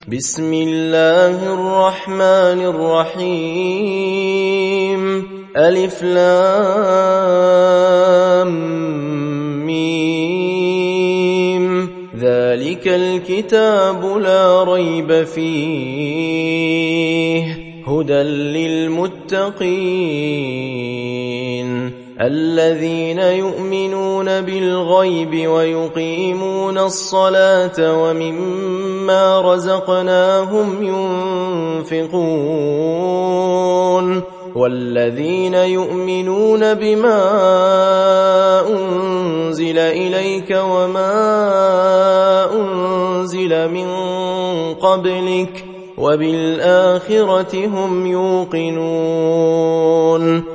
بسم الله الرحمن الرحيم ألف لام ميم ذلك الكتاب لا ريب فيه هدى للمتقين الذين يؤمنون بالغيب ويقيمون الصلاة ومما رزقناهم ينفقون والذين يؤمنون بما أنزل إليك وما أنزل من قبلك وبالآخرة هم يوقنون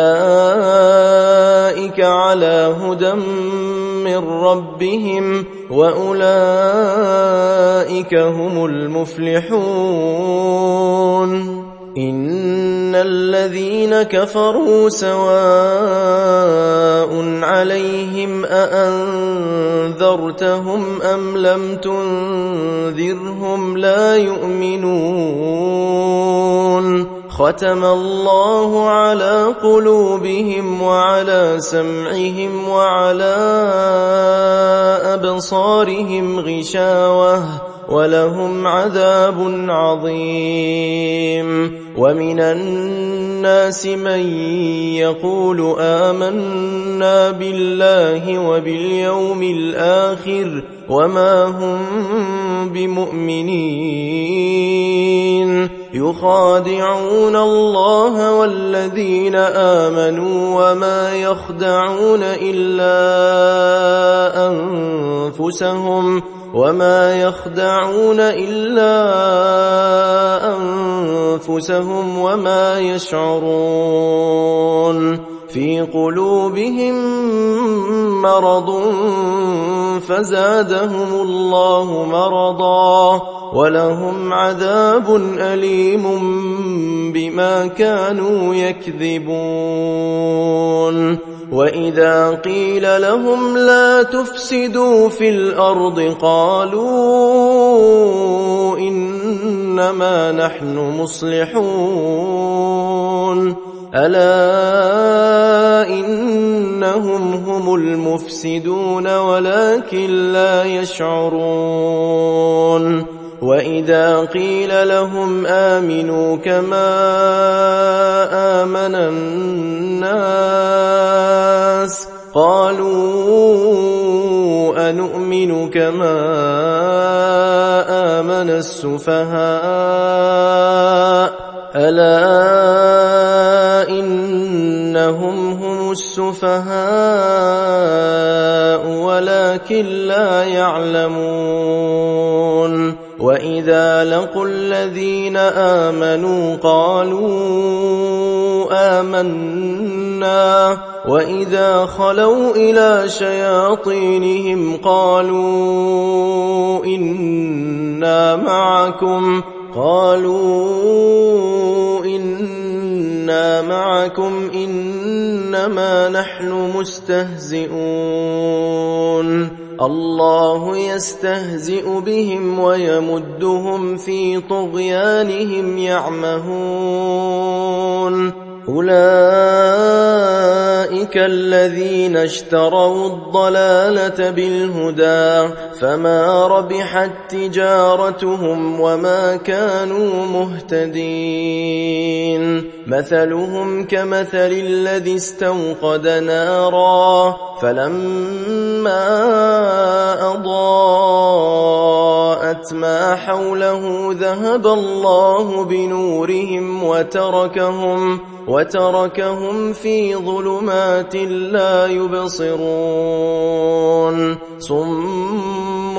أولئك على هدى من ربهم وأولئك هم المفلحون إن الذين كفروا سواء عليهم أأنذرتهم أم لم تنذرهم لا يؤمنون ختم الله على قلوبهم وعلى سمعهم وعلى أبصارهم غشاوة ولهم عذاب عظيم ومن الناس من يقول آمنا بالله وباليوم الآخر وما هم بمؤمنين يخادعون الله والذين آمنوا وما يخدعون إلا أنفسهم وما يشعرون في قلوبهم مرض فزادهم الله مرضا ولهم عذاب أليم بما كانوا يكذبون وإذا قيل لهم لا تفسدوا في الأرض قالوا إنما نحن مصلحون ألا إنهم هم المفسدون ولكن لا يشعرون وإذا قيل لهم آمنوا كما آمن الناس قالوا أنؤمن كما آمن السفهاء ألا إنهم هم السفهاء ولكن لا يعلمون وإذا لقوا الذين آمنوا قالوا آمنا وإذا خلوا إلى شياطينهم قالوا إنا معكم إنما نحن مستهزئون الله يستهزئ بهم ويمدهم في طغيانهم يعمهون أولئك الذين اشتروا الضلالة بالهدى فما ربحت تجارتهم وما كانوا مهتدين مثلهم كمثل الذي استوقد نارا فلما أضاءت ما حوله ذهب الله بنورهم وتركهم في ظلمات لا يبصرون صم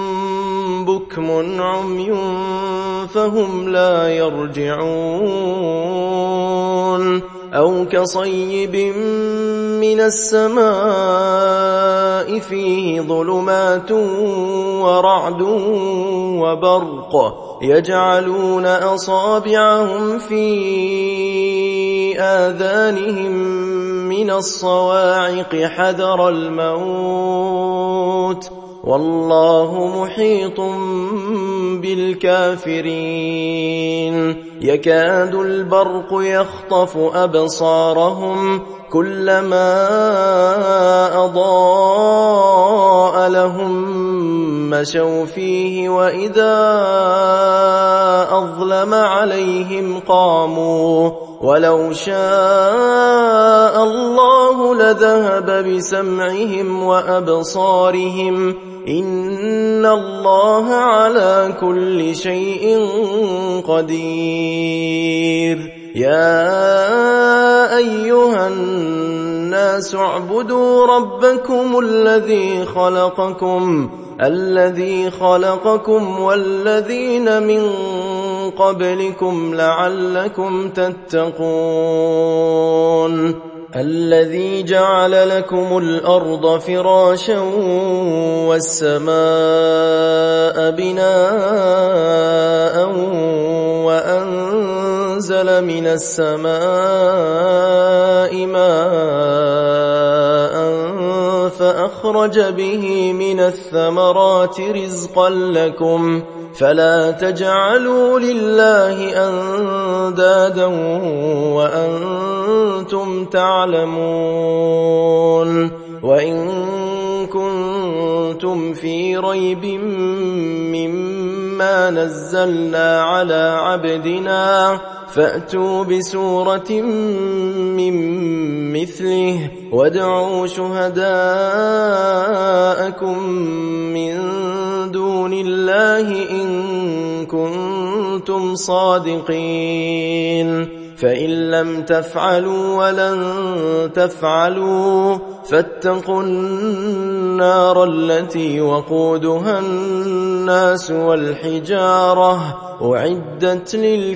بكم عمي فهم لا يرجعون أو كصيب من السماء فيه ظلمات ورعد وبرق يجعلون أصابعهم في آذانهم من الصواعق حذر الموت والله محيط بالكافرين يكاد البرق يخطف أبصارهم كلما أضاء لهم مشوا فيه وإذا أظلم عليهم قاموا ولو شاء الله لذهب بسمعهم وأبصارهم إن الله على كل شيء قدير يا أيها الناس اعبدوا ربكم الذي خلقكم والذين من قبلكم لعلكم تتقون الذي جعل لكم الأرض فراشا والسماء بناء وأنزل من السماء ماء فأخرج به من الثمرات رزقا لكم فلا تجعلوا لله أندادا وأنتم تعلمون وإن كنتم في ريب مما نزلنا على عبدنا فأتوا بسورة من مثله وادعوا شهداءكم من دون الله إن كنتم صادقين فإن لم تفعلوا ولن تفعلوا فاتقوا النار التي وقودها الناس والحجارة أعدت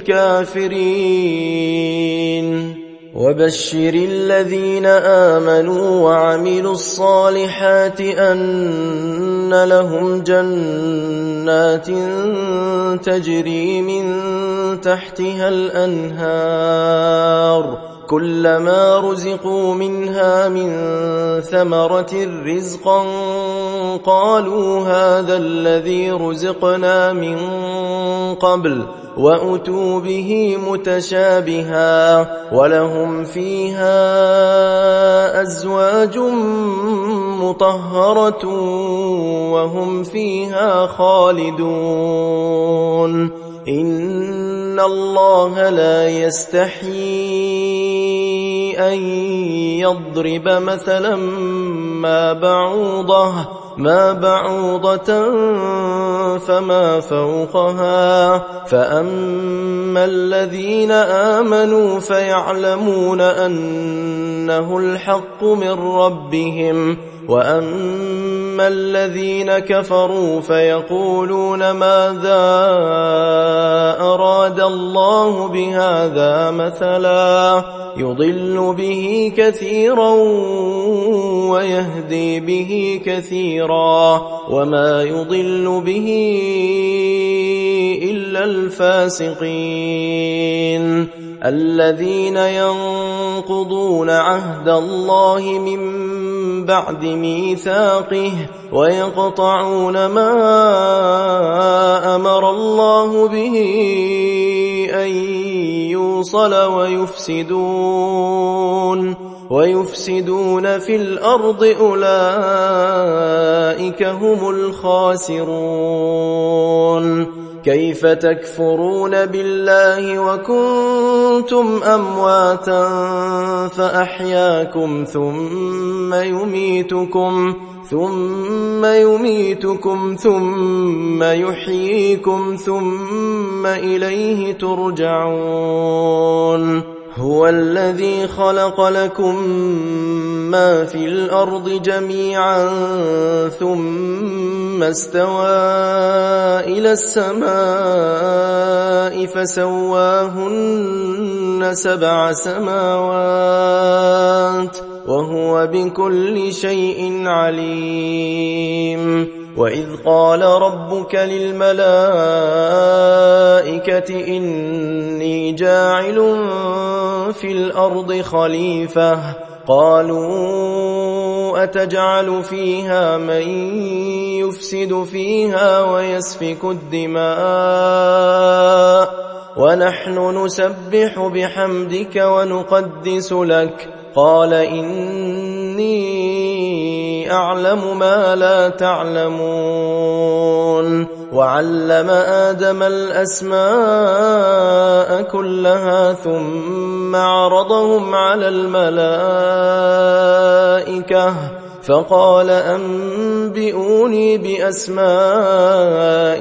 للكافرين وبشر الذين آمنوا وعملوا الصالحات أن لهم جنات تجري من تحتها الأنهار كلما رزقوا منها من ثمرة رزقا قالوا هذا الذي رزقنا من قبل وأتوا به متشابها ولهم فيها أزواج مطهرة وهم فيها خالدون إن الله لا يستحيي أن يضرب مثلا ما بعوضة فما فوقها فأما الذين آمنوا فيعلمون أنه الحق من ربهم وأما الذين كفروا فيقولون ماذا أراد الله بهذا مثلا يضل به كثيرا ويهدي به كثيرا وما يضل به إلا الفاسقين الذين ينقضون عهد الله من بعد ميثاقه ويقطعون ما أمر الله به أن يوصل ويفسدون في الأرض أولئك هم الخاسرون كيف تكفرون بالله وكنتم أمواتا فأحياكم ثم يميتكم ثم يحييكم ثم إليه ترجعون هو الذي خلق لكم ما في الأرض جميعا ثم استوى إلى السماء فسواهن 7 سماوات وهو بكل شيء عليم وإذ قال ربك للملائكة إني جاعل في الأرض خليفة قالوا أتجعل فيها من يفسد فيها ويسفك الدماء ونحن نسبح بحمدك ونقدس لك؟ قال إني أعلم ما لا تعلمون. وعلم آدم الأسماء كلها ثم عرضهم على الملائكة فقال أنبئوني بأسماء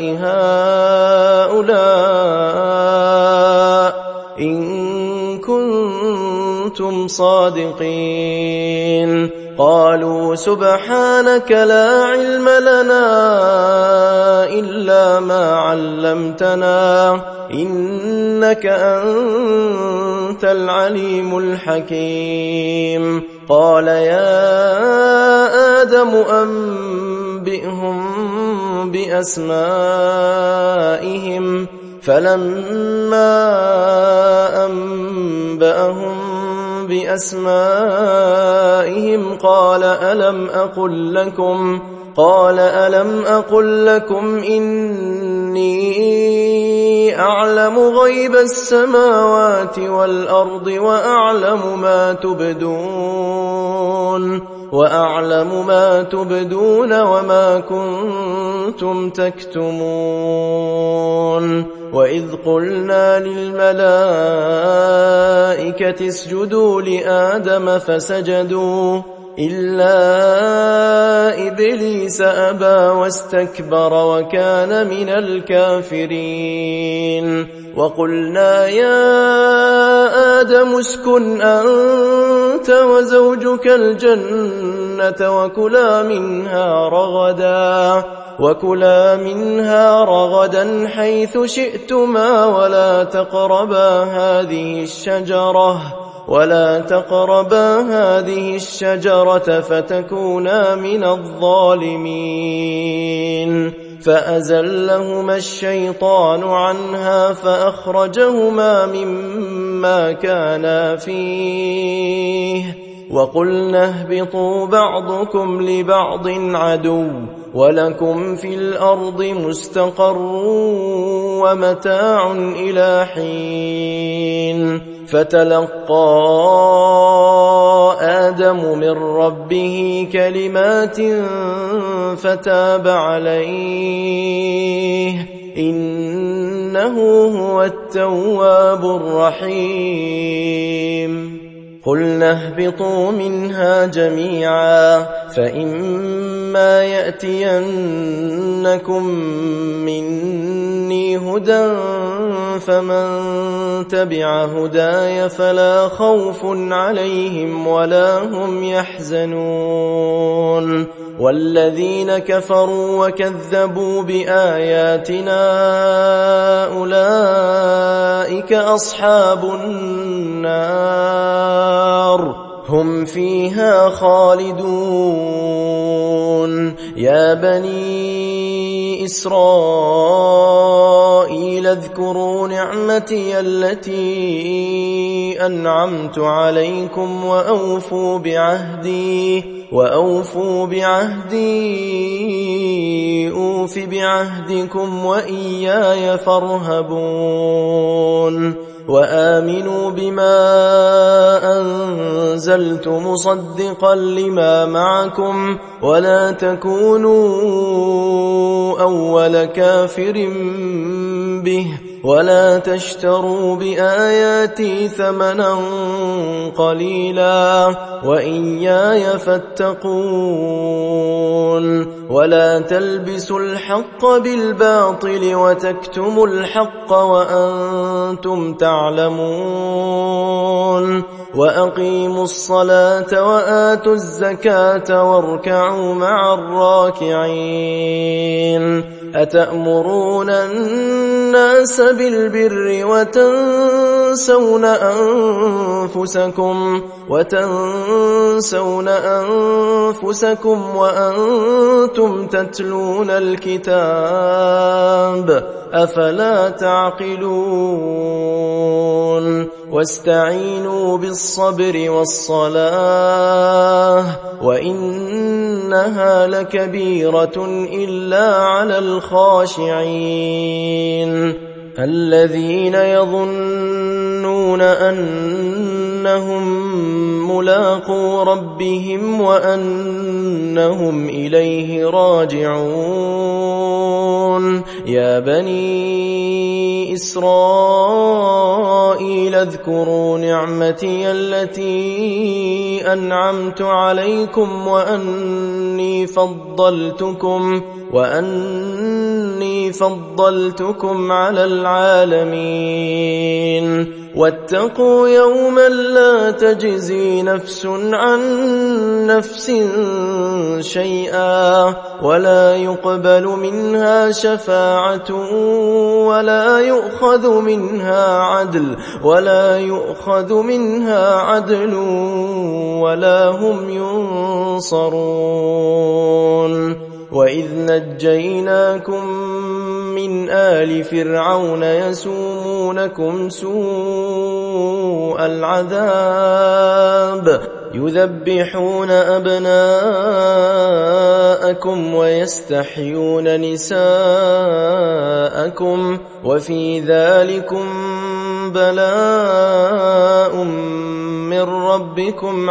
هؤلاء إن كنتم صادقين. قالوا سبحانك لا علم لنا إلا ما علمتنا إنك أنت العليم الحكيم. قال يا آدم أنبئهم بأسمائهم فلما أنبأهم بأسمائهم قال ألم أقل لكم إني أعلم غيب السماوات والأرض وأعلم ما تبدون وما كنتم تكتمون. وإذ قلنا للملائكة اسجدوا لآدم فسجدوا إلا إبليس أبى واستكبر وكان من الكافرين. وقلنا يا آدم اسكن أنت وزوجك الجنة وكلا منها رغدا حيث شئتما ولا تقربا هذه الشجرة فتكونا من الظالمين. فأزلهما الشيطان عنها فأخرجهما مما كانا فيه وقلنا اهبطوا بعضكم لبعض عدو ولكم في الأرض مستقر ومتاع إلى حين. فتلقى آدم من ربه كلمات فتاب عليه إنه هو التواب الرحيم. قلنا اهبطوا منها جميعا فإما يأتينكم مني هدى فمن تبع هداي فلا خوف عليهم ولا هم يحزنون. والذين كفروا وكذبوا بآياتنا أولئك أصحاب النار هم فيها خالدون. يا بني إسرائيل اذكروا نعمتي التي أنعمت عليكم وأوفوا بعهدي أوف بعهدكم وإياي فارهبون. وآمنوا بما أنزلت مصدقا لما معكم ولا تكونوا أول كافر به ولا تشتروا بآياتي ثمنا قليلا وإياي فاتقون. ولا تلبسوا الحق بالباطل وتكتموا الحق وأنتم تعلمون. وأقيموا الصلاة وآتوا الزكاة واركعوا مع الراكعين. أتأمرون الناس بالبر وتنسون أنفسكم وأنتم تتلون الكتاب أفلا تعقلون واستعينوا بالصبر والصلاة وإنها لكبيرة إلا على الخاشعين الذين يظنون أنهم ملاقو ربهم وأنهم إليه راجعون يا بني إسرائيل اذكروا نعمتي التي أنعمت عليكم وأني فضلتكم على العالمين واتقوا يوما لا تجزي نفس عن نفس شيئا ولا يقبل منها شفاعة ولا يؤخذ منها عدل ولا هم ينصرون وإذ نجيناكم من آل فرعون يسومونكم سوء العذاب يذبحون أبناءكم ويستحيون نساءكم وفي ذلكم بلاء من ربكم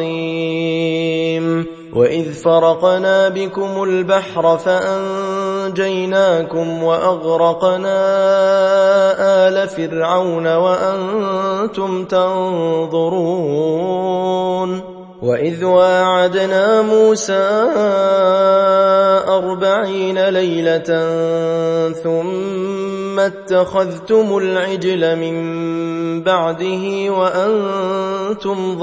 عظيم وإذ فرقنا بكم البحر فأنجيناكم وأغرقنا آل فرعون وأنتم تنظرون وإذ واعدنا موسى 40 ليلة ثم اتخذتم العجل من بعده وأنتم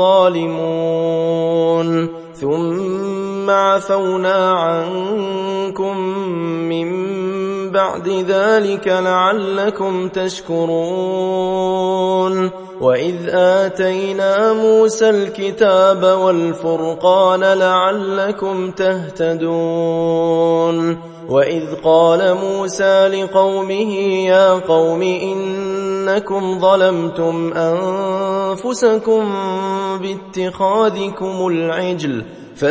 ظالمون ثم عفونا عنكم من بعد ذلك لعلكم تشكرون وإذ آتينا موسى الكتاب والفرقان لعلكم تهتدون وإذ قال موسى لقومه يا قوم إنكم ظلمتم أنفسكم باتخاذكم العجل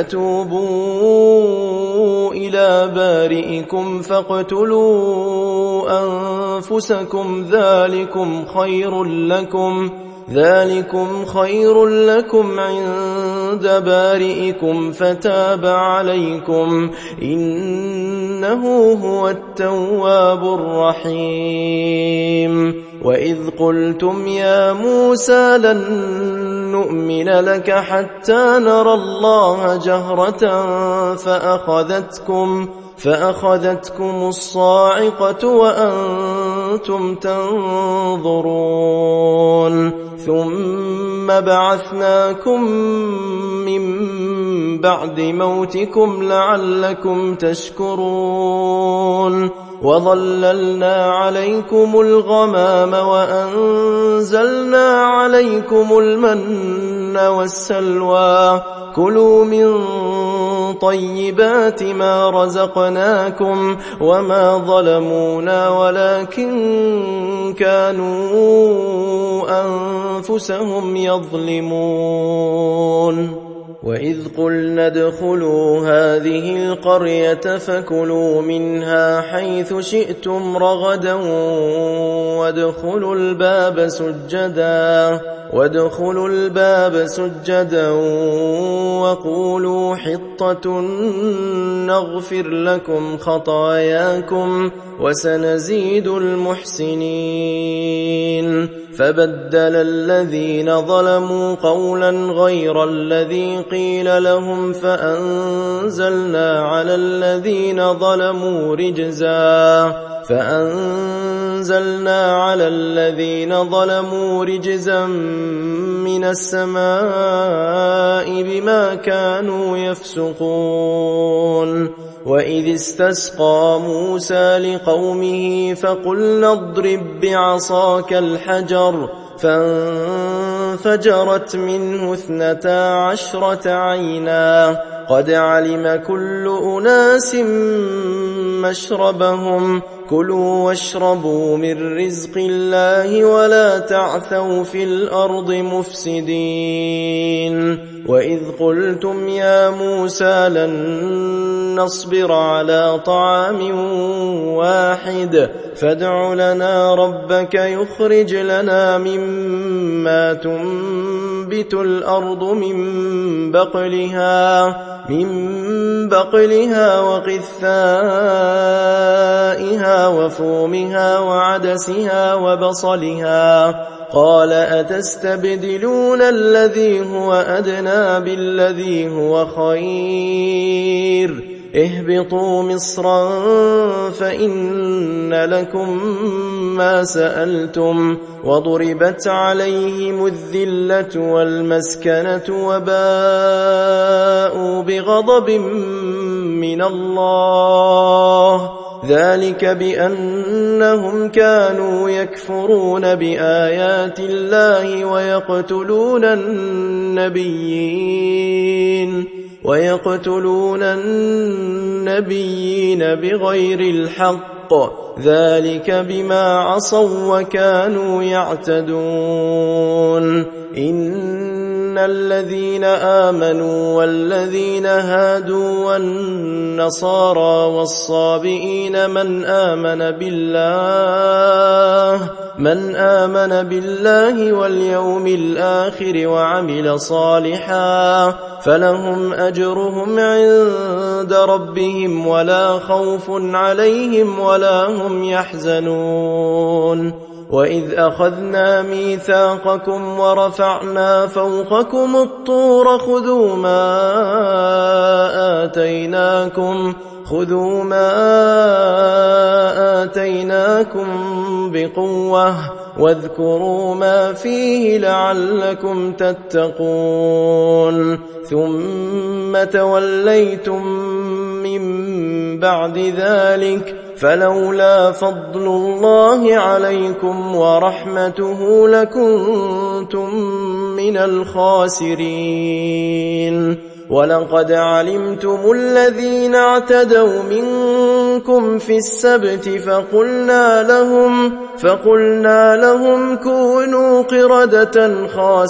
فتوبوا إلى بارئكم فاقتلوا أنفسكم ذلكم خير لكم عند بارئكم فتاب عليكم إنه هو التواب الرحيم وإذ قلتم يا موسى لن نؤمن لك حتى نرى الله جهرة فأخذتكم الصاعقة وأنتم تنظرون ثم بعثناكم من بعد موتكم لعلكم تشكرون وظللنا عليكم الغمام وأنزلنا عليكم المن والسلوى كلوا من طيبات ما رزقناكم وما ظلمونا ولكن كانوا أنفسهم يظلمون وإذ قلنا ادخلوا هذه القرية فكلوا منها حيث شئتم رغدا وادخلوا الباب سجدا وقولوا حطة نغفر لكم خطاياكم وسنزيد المحسنين فبدل الذين ظلموا قولا غير الذي قيل لهم فأنزلنا على الذين ظلموا رجزا من السماء بما كانوا يفسقون وإذ استسقى موسى لقومه فقلنا اضرب بعصاك الحجر فانفجرت منه 12 عينا قد علم كل أناس مشربهم كلوا واشربوا من رزق الله ولا تعثوا في الأرض مفسدين وإذ قلتم يا موسى لن نصبر على طعام واحد فادع لنا ربك يخرج لنا مما تنبت الأرض من بقلها وقثائها وفومها وعدسها وبصلها قال أتستبدلون الذي هو أدنى بالذي هو خير اهبطوا مصرا فإن لكم ما سألتم وضربت عليهم الذلة والمسكنة وباءوا بغضب من الله ذلك بأنهم كانوا يكفرون بآيات الله ويقتلون النبيين بغير الحق ذلك بما عصوا وكانوا يعتدون إن الذين آمنوا والذين هادوا والنصارى والصابئين من آمن بالله واليوم الآخر وعمل صالحا فلهم أجرهم عند ربهم ولا خوف عليهم ولا هم يحزنون وإذ أخذنا ميثاقكم ورفعنا فوقكم الطور خذوا ما آتيناكم بقوة واذكروا ما فيه لعلكم تتقون ثم توليتم من بعد ذلك فلولا فضل الله عليكم ورحمته لكنتم من الخاسرين ولقد علمتم الذين اعتدوا منكم في السبت فقلنا لهم كونوا قردة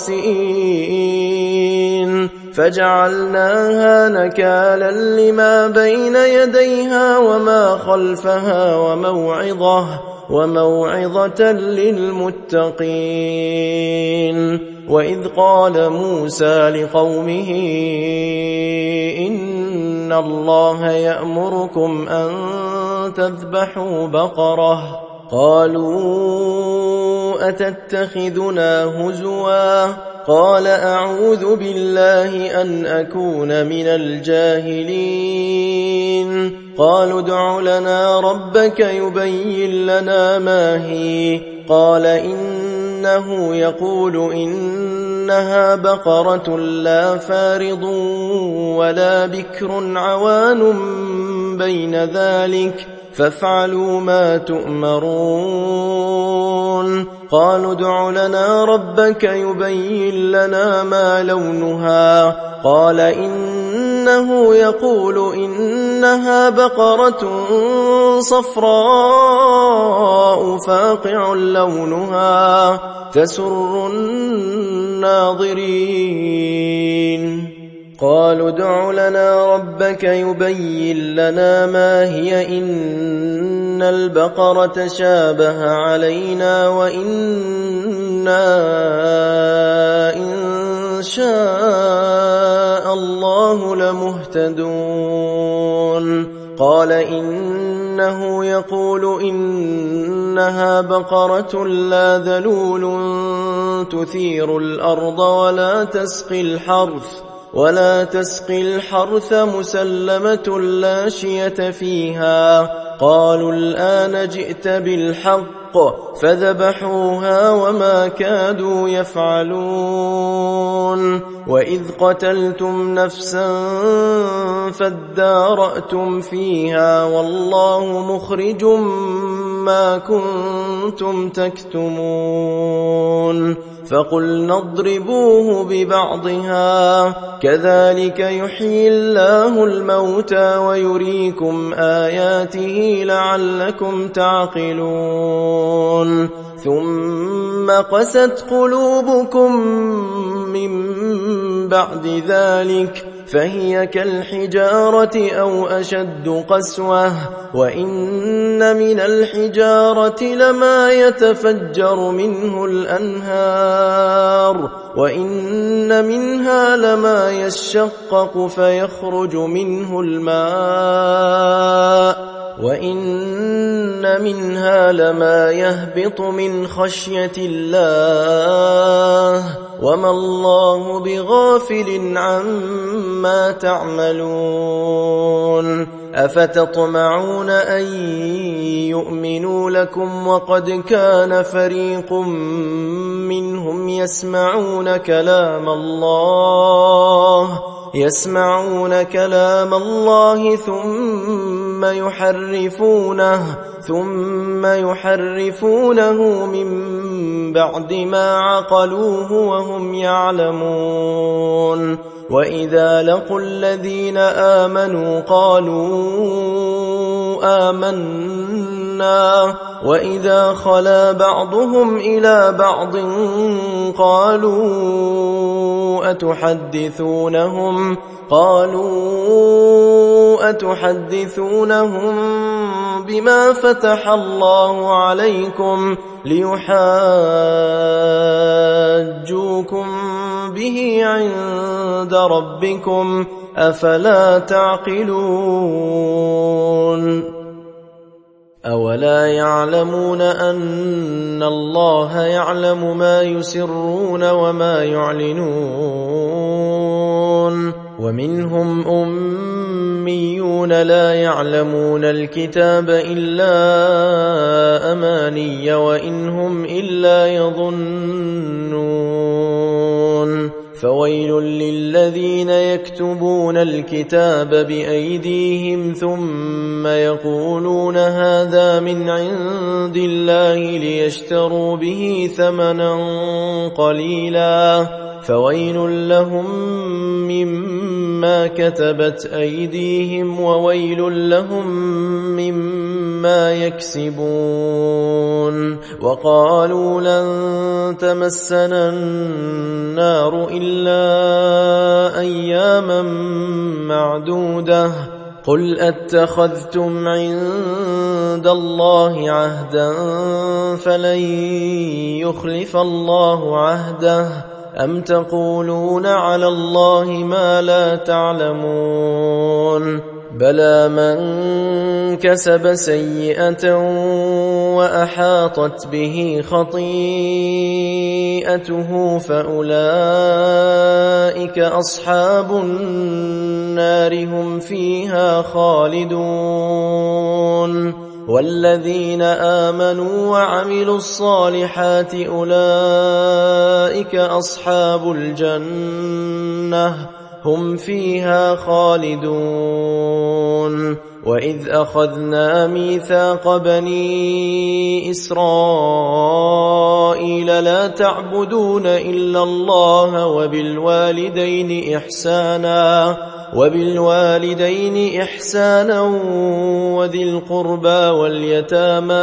خاسئين فجعلناها نكالا لما بين يديها وما خلفها وموعظة للمتقين وإذ قال موسى لقومه إن الله يأمركم أن تذبحوا بقرة قالوا أتتخذنا هزوا قال أعوذ بالله أن أكون من الجاهلين قالوا ادع لنا ربك يبين لنا ما هي قال إنه يقول إنها بقرة لا فارض ولا بكر عوان بين ذلك فافعلوا ما تؤمرون قالوا ادع لنا ربك يبين لنا ما لونها قال إنه يقول إنها بقرة صفراء فاقع لونها تسر الناظرين قالوا ادع لنا ربك يبين لنا ما هي إن البقرة شابه علينا وإنا إن شاء الله لمهتدون قال إنه يقول إنها بقرة لا ذلول تثير الأرض ولا تسقي الحرث مسلمة لا شية فيها قالوا الآن جئت بالحق فذبحوها وما كادوا يفعلون وإذ قتلتم نفسا فادارأتم فيها والله مخرج ما كنتم تكتمون فقلنا اضربوه ببعضها كذلك يحيي الله الموتى ويريكم آياته لعلكم تعقلون ثم قست قلوبكم من بعد ذلك فهي كالحجارة أو أشد قسوة وإن من الحجارة لما يتفجر منه الأنهار وإن منها لما يشقق فيخرج منه الماء وإن منها لما يهبط من خشية الله وما الله بغافل عما تعملون أفتطمعون أن يؤمنوا لكم وقد كان فريق منهم يسمعون كلام الله ثم يحرفونه من بعد ما عقلوه وهم يعلمون وإذا لقوا الذين آمنوا قالوا آمنا وإذا خلا بعضهم إلى بعض قالوا أتحدثونهم بما فتح الله عليكم ليحاجوكم به عند ربكم أفلا تعقلون أولا يعلمون أن الله يعلم ما يسرون وما يعلنون ومنهم أميون لا يعلمون الكتاب إلا أماني وإن هم إلا يظنون فويل للذين يكتبون الكتاب بأيديهم ثم يقولون هذا من عند الله ليشتروا به ثمنا قليلا فويل لهم مما كتبت أيديهم وويل لهم مما يكسبون وقالوا لن تمسنا النار إلا أياما معدودة قل أتخذتم عند الله عهدا فلن يخلف الله عهده أم تقولون على الله ما لا تعلمون بلى من كسب سيئة وأحاطت به خطيئته فأولئك أصحاب النار هم فيها خالدون والذين آمنوا وعملوا الصالحات أولئك أصحاب الجنة هم فيها خالدون وإذ أخذنا ميثاق بني إسرائيل لا تعبدون إلا الله وبالوالدين إحسانا وذي القربى واليتامى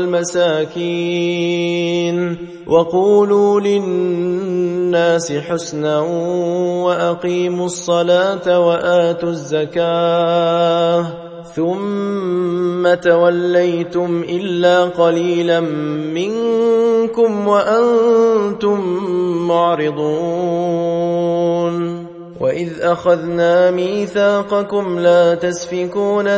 والمساكين وقولوا للناس حسنا وأقيموا الصلاة وآتوا الزكاة ثم توليتم إلا قليلا منكم وأنتم معرضون وإذ أخذنا ميثاقكم لا تسفكون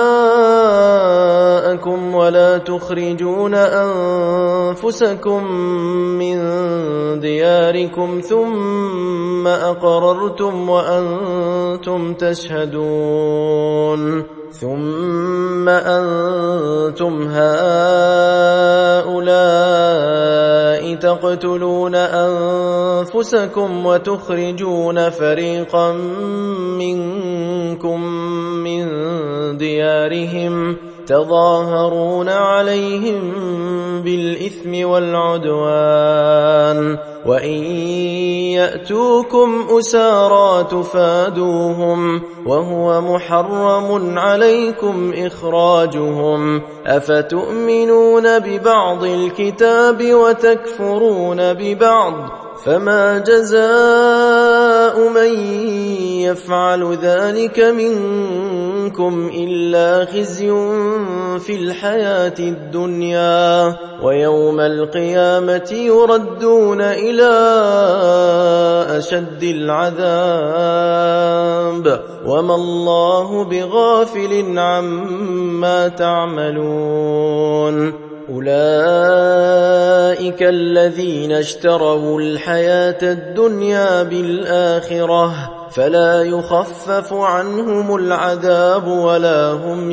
دماءكم ولا تخرجون أنفسكم من دياركم ثم أقررتم وأنتم تشهدون ثم أنتم هؤلاء تقتلون أنفسكم وتخرجون فريقا منكم من تظاهرون عليهم بالإثم والعدوان وإن يأتوكم أسارى تفادوهم وهو محرم عليكم إخراجهم أفتؤمنون ببعض الكتاب وتكفرون ببعض فما جزاء من يفعل ذلك منكم إلا خزي في الحياة الدنيا ويوم القيامة يردون إلى أشد العذاب وما الله بغافل عما تعملون أولئك الذين اشتروا الحياة الدنيا بالآخرة فلا يخفف عنهم العذاب ولا هم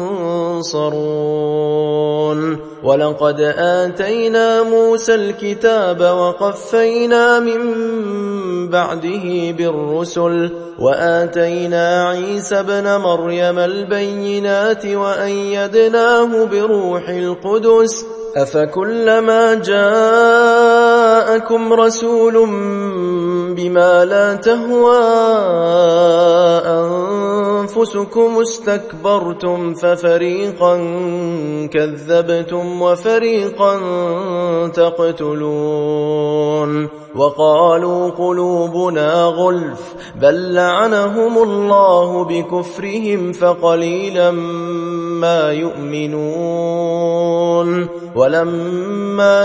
ينصرون ولقد آتينا موسى الكتاب وقفينا من بعده بالرسل وآتينا عيسى ابن مريم البينات وأيدناه بروح القدس أفكلما جاءكم رسول بما لا تهوى أنفسكم استكبرتم ففريقا كذبتم وفريقا تقتلون وقالوا قلوبنا غلف بل لعنهم الله بكفرهم فقليلا ما يؤمنون ولما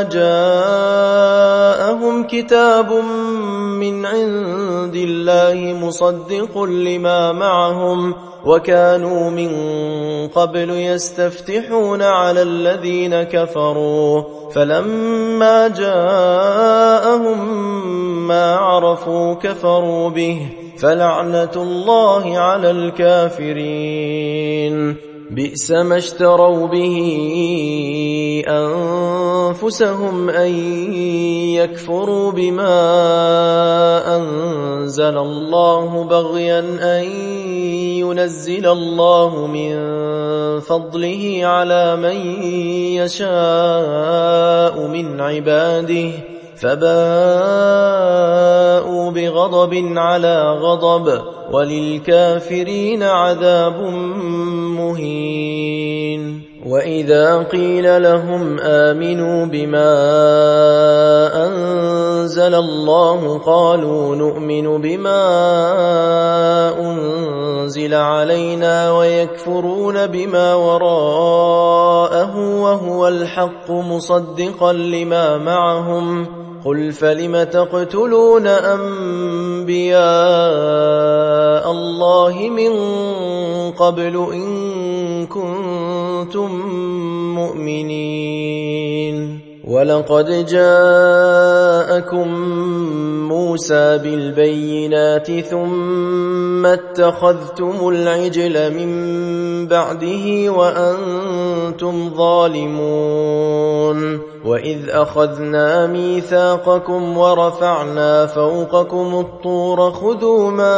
جاءهم كتاب من عند الله مصدق لما معهم وكانوا من قبل يستفتحون على الذين كفروا فلما جاءهم ما عرفوا كفروا به فلعنة الله على الكافرين بئس ما اشتروا به أنفسهم أن يكفروا بما أنزل الله بغيا أن ينزل الله من فضله على من يشاء من عباده فباءوا بغضب على غضب وللكافرين عذاب مهين وإذا قيل لهم آمنوا بما أنزل الله قالوا نؤمن بما أنزل علينا ويكفرون بما وراءه وهو الحق مصدقا لما معهم قل فلم تقتلون أنبياء الله من قبل إن كنتم مؤمنين ولقد جاءكم موسى بالبينات ثم اتخذتم العجل من بعده وأنتم ظالمون وإذ أخذنا ميثاقكم ورفعنا فوقكم الطور خذوا ما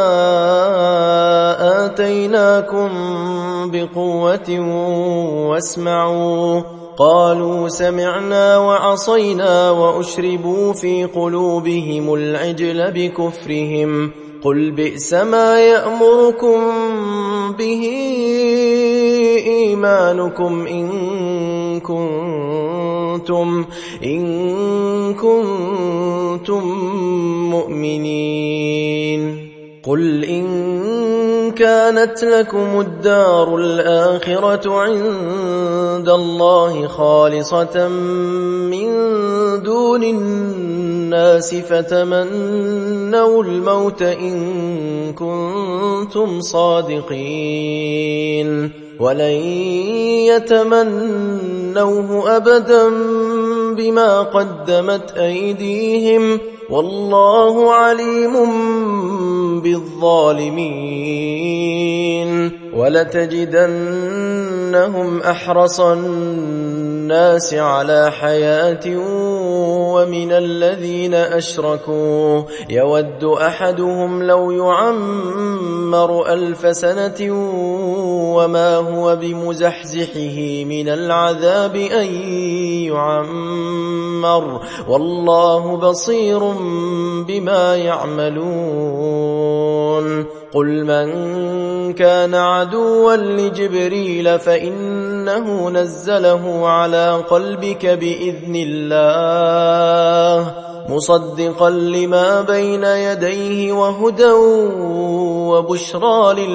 آتيناكم بقوة واسمعوا قالوا سمعنا وعصينا وأشربوا في قلوبهم العجل بكفرهم قل بئس ما يأمركم به إيمانكم إن كنتم مؤمنين قل إن كانت لكم الدار الآخرة عند الله خالصة من دون الناس فتمنوا الموت إن كنتم صادقين ولن يتمنوه أبدا بما قدمت أيديهم والله عليم بالظالمين ولتجدنهم أحرص الناس على حياة ومن الذين أشركوا يود أحدهم لو يعمر 1000 سنة وما هو بمزحزحه من العذاب أن يعمر والله بصير بما يعملون قل من كان عدوا لجبريل فإنه نزله على قلبك بإذن الله مصدقا لما بين يديه وهدى وبشرى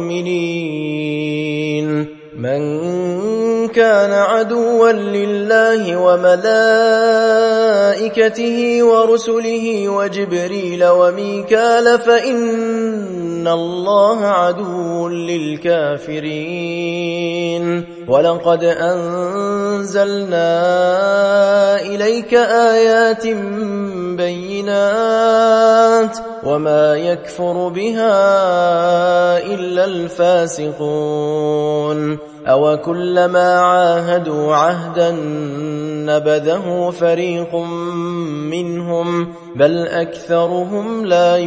للمؤمنين من كان عدوا لله وملائكته ورسله وجبريل وميكال فإن الله عدو للكافرين ولقد أنزلنا إليك آيات بينات وما يكفر بها إلا الفاسقون أو كلما عاهدوا عهدا نبذه فريق منهم بل أكثرهم لا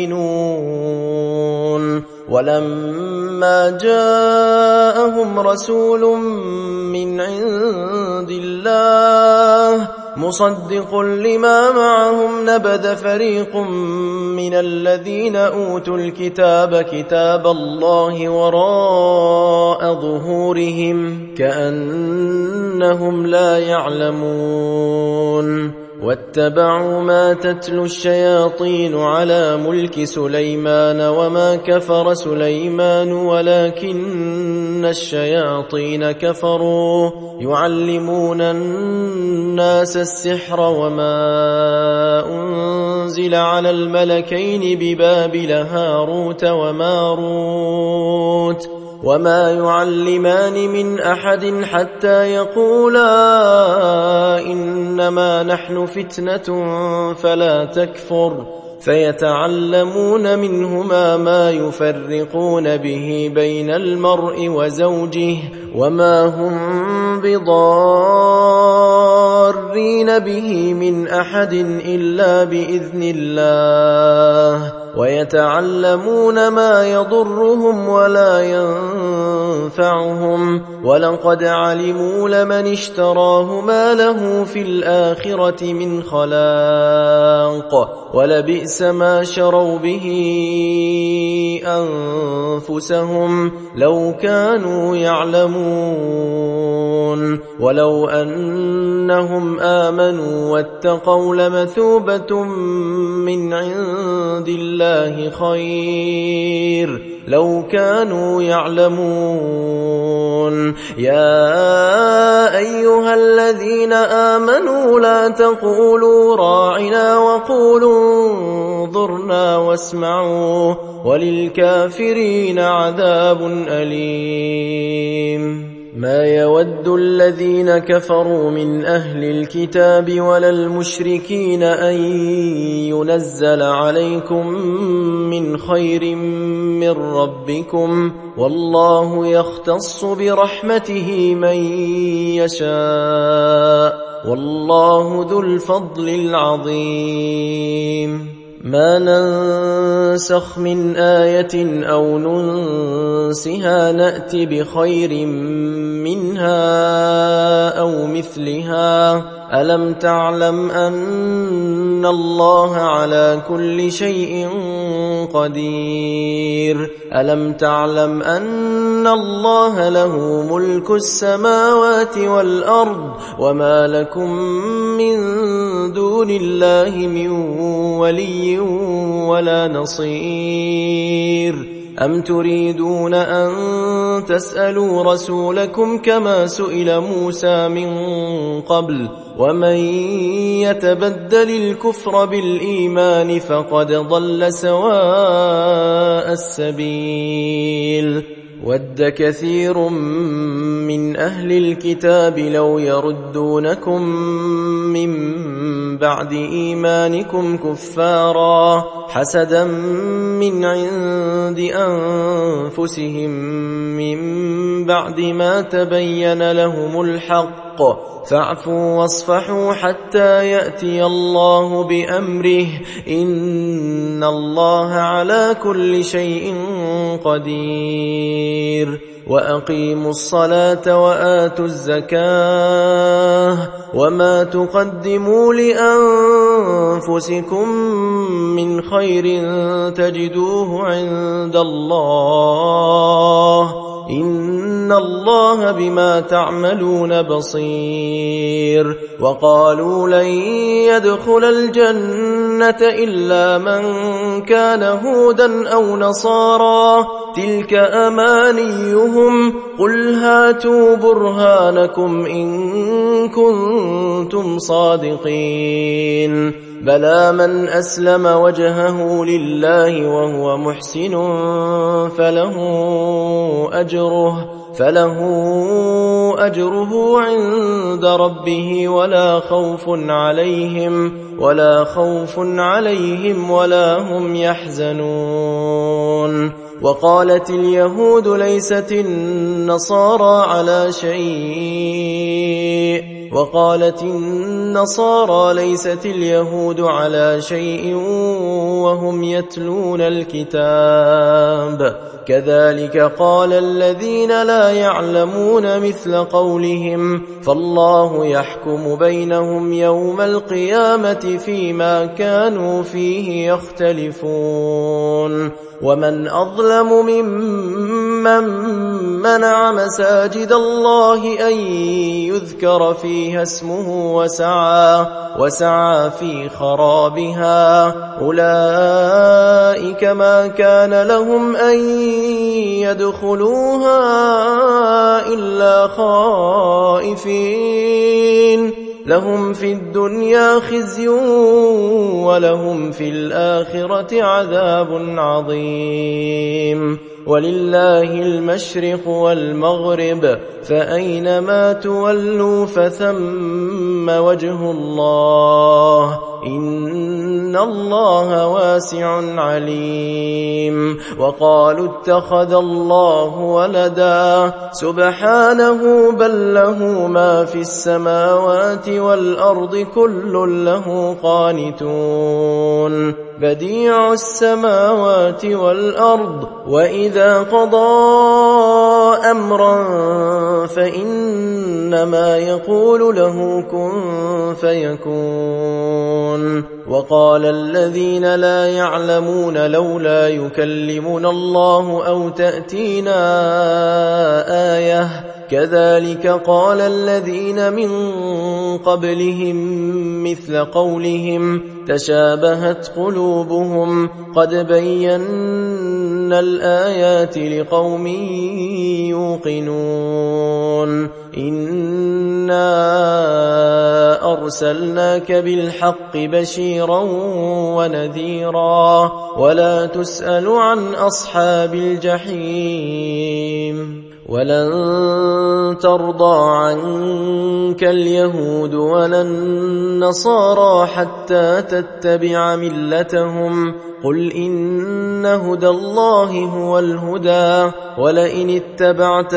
يؤمنون ولما جاءهم رسول من عند الله مصدق لما معهم نبذ فريق من الذين أوتوا الكتاب كتاب الله وراء ظهورهم كأنهم لا يعلمون واتبعوا ما تتلو الشياطين على ملك سليمان وما كفر سليمان ولكن الشياطين كفروا يعلمون الناس السحر وما أنزل على الملكين ببابل هاروت وماروت وما يعلمان من أحد حتى يقولا إنما نحن فتنة فلا تكفر فيتعلمون منهما ما يفرقون به بين المرء وزوجه وما هم بضارين به من أحد إلا بإذن الله ويتعلمون ما يضرهم ولا ينفعهم ولقد علموا لمن اشتراه ما له في الآخرة من خلاق ولبئس ما شروا به أنفسهم لو كانوا يعلمون ولو أنهم آمنوا واتقوا لمثوبة من عند الله خير لو كانوا يعلمون يا أيها الذين آمنوا لا تقولوا راعنا وقولوا انظرنا واسمعوا وللكافرين عذاب أليم ما يود الذين كفروا من أهل الكتاب ولا المشركين أن ينزل عليكم من خير من ربكم والله يختص برحمته من يشاء والله ذو الفضل العظيم ما ننسخ من آية أو ننسها نأت بخير منها أو مثلها ألم تعلم أن الله على كل شيء قدير ألم تعلم أن الله له ملك السماوات والأرض وما لكم من دون الله من ولي ولا نصير أم تريدون أن تسألوا رسولكم كما سئل موسى من قبل ومن يتبدل الكفر بالإيمان فقد ضل سواء السبيل ود كثير من أهل الكتاب لو يردونكم من بعد إيمانكم كفارا حسدا من عند أنفسهم من بعد ما تبين لهم الحق فاعفوا واصفحوا حتى يأتي الله بأمره إن الله على كل شيء قدير وأقيموا الصلاة وآتوا الزكاة وما تقدموا لأنفسكم من خير تجدوه عند الله إن الله بما تعملون بصير وقالوا لن يدخل الجنة إلا من كان هودا أو نصارى تلك أمانيهم قل هاتوا برهانكم إن كنتم صادقين بلى من أسلم وجهه لله وهو محسن فله أجره عند ربه ولا خوف عليهم ولا هم يحزنون وقالت اليهود ليست النصارى على شيء وهم يتلون الكتاب كذلك قال الذين لا يعلمون مثل قولهم فالله يحكم بينهم يوم القيامة فيما كانوا فيه يختلفون ومن أظلم ممن منع مساجد الله أن يذكر فيها اسمه وسعى في خرابها أولئك ما كان لهم أن يدخلوها إلا خائفين لهم في الدنيا خزي ولهم في الآخرة عذاب عظيم ولله المشرق والمغرب فأينما تولوا فثم وجه الله إن الله واسع عليم وقالوا اتخذ الله ولدا سبحانه بل له ما في السماوات والأرض كل له قانتون بديع السماوات والأرض وإذا قضى أمرا فإنما يقول له كن فيكون وقال الذين لا يعلمون لولا يكلمنا الله أو تأتينا آية كذلك قال الذين من قبلهم مثل قولهم تشابهت قلوبهم قد بينا الآيات لقوم يوقنون إنا أرسلناك بالحق بشيرا ونذيرا ولا تسأل عن أصحاب الجحيم ولن ترضى عنك اليهود ولا النصارى حتى تتبع ملتهم قل إن هدى الله هو الهدى ولئن اتبعت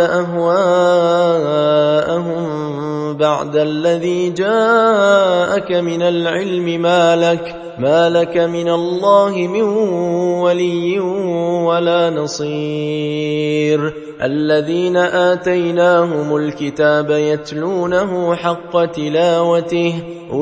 أهواءهم بعد الذي جاءك من العلم ما لك من الله من ولي ولا نصير الذين آتيناهم الكتاب يتلونه حق تلاوته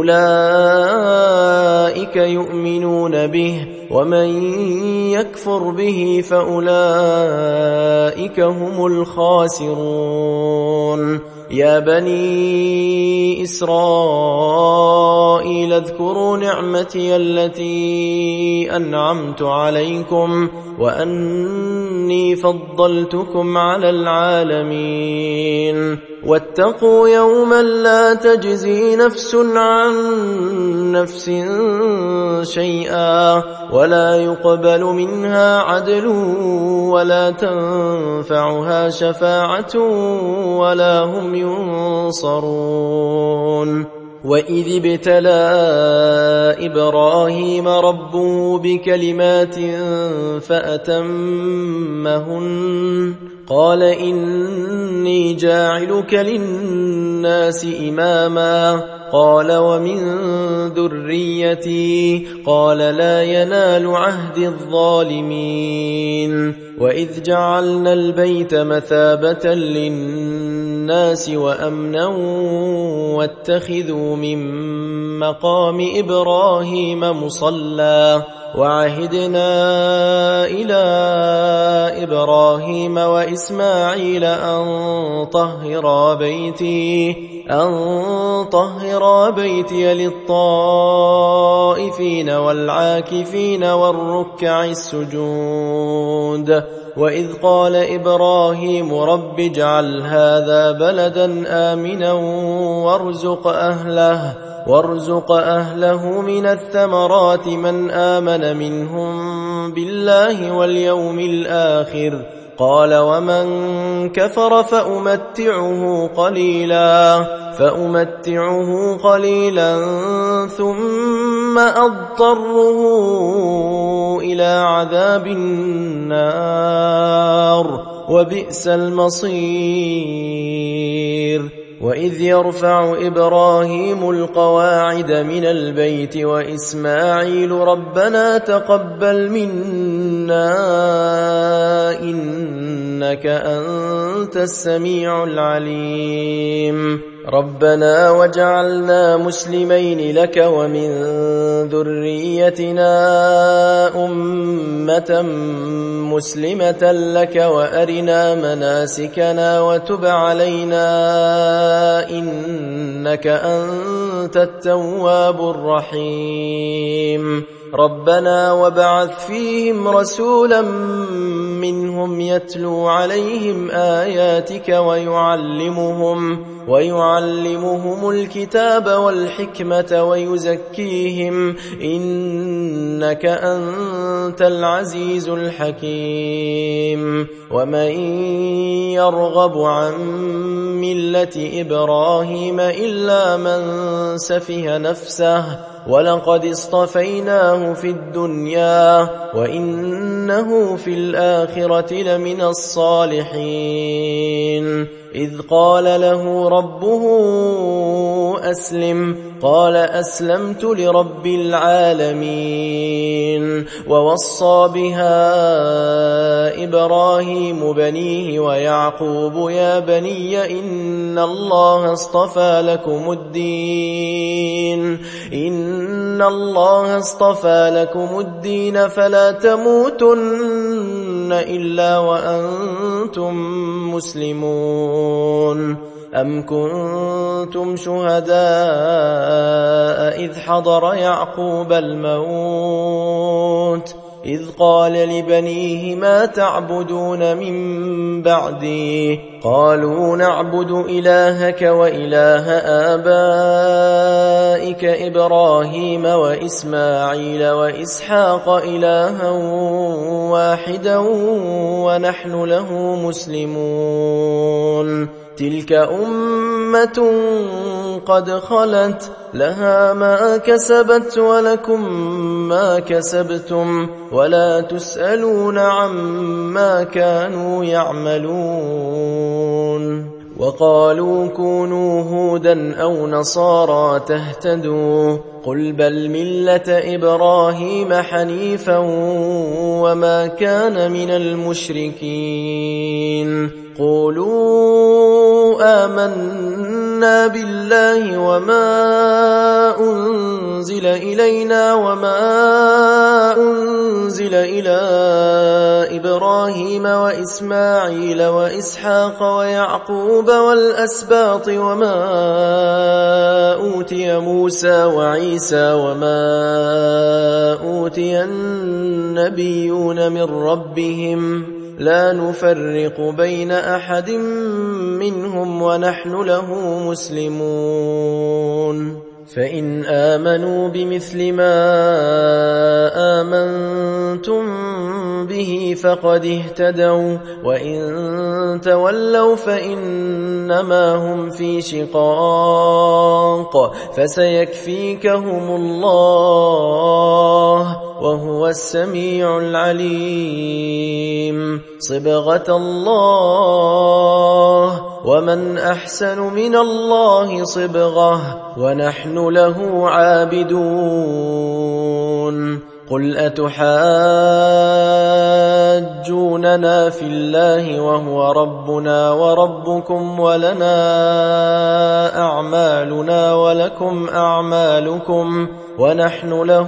أولئك يؤمنون به ومن يكفر به فأولئك هم الخاسرون يا بني إسرائيل اذكروا نعمتي التي أنعمت عليكم وأني فضلتكم على العالمين واتقوا يوما لا تجزي نفس عن نفس شيئا ولا يقبل منها عدل ولا تنفعها شفاعة ولا هم ينصرون وإذ ابتلى إبراهيم ربه بكلمات فأتمهن قال إني جاعلك للناس إماما قال ومن ذريتي قال لا ينال عهد الظالمين وإذ جعلنا البيت مثابة للناس وأمنا واتخذوا من مقام إبراهيم مصلى وعهدنا إلى إبراهيم وإسماعيل أن طهرا بيتي للطائفين والعاكفين والركع السجود وإذ قال إبراهيم رب اجعل هذا بلدا آمنا وارزق أهله من الثمرات من آمن منهم بالله واليوم الآخر قال ومن كفر فأمتعه قليلا ثم أضطره إلى عذاب النار وبئس المصير وإذ يرفع إبراهيم القواعد من البيت وإسماعيل ربنا تقبل منا إنك أنت السميع العليم ربنا وجعلنا مسلمين لك ومن ذريتنا أمة مسلمة لك وأرنا مناسكنا وتب علينا إنك أنت التواب الرحيم ربنا وابعث فيهم رسولا منهم يتلو عليهم آياتك ويعلمهم الكتاب والحكمة ويزكيهم إنك أنت العزيز الحكيم ومن يرغب عن ملة إبراهيم إلا من سفه نفسه ولقد اصطفيناه في الدنيا وإنه في الآخرة لمن الصالحين إذ قال له ربه أسلم قال أسلمت لرب العالمين ووصى بها إبراهيم بنيه ويعقوب يا بني إن الله اصطفى لكم الدين فلا تموتن إلا وأنتم مسلمون أم كنتم شهداء إذ حضر يعقوب الموت إذ قال لبنيه ما تعبدون من بعدي قالوا نعبد إلهك وإله آبائك إبراهيم وإسماعيل وإسحاق إلها واحدا ونحن له مسلمون تلك أمة قد خلت لها ما كسبت ولكم ما كسبتم ولا تسألون عما كانوا يعملون وقالوا كونوا هودا أو نصارى تهتدوا قل بل ملة إبراهيم حنيفا وما كان من المشركين قولوا آمنا بالله وما أنزل إلينا وما أنزل إلى إبراهيم وإسماعيل وإسحاق ويعقوب والأسباط وما أوتي موسى وعيسى وما أوتي النبيون من ربهم لا نفرق بين أحد منهم ونحن له مسلمون فإن آمنوا بمثل ما آمنتم به فقد اهتدوا وإن تولوا فإنما هم في شقاق فسيكفيكهم الله وهو السميع العليم صبغة الله ومن أحسن من الله صبغة ونحن له عابدون قل أتحاجوننا في الله وهو ربنا وربكم ولنا أعمالنا ولكم أعمالكم ونحن له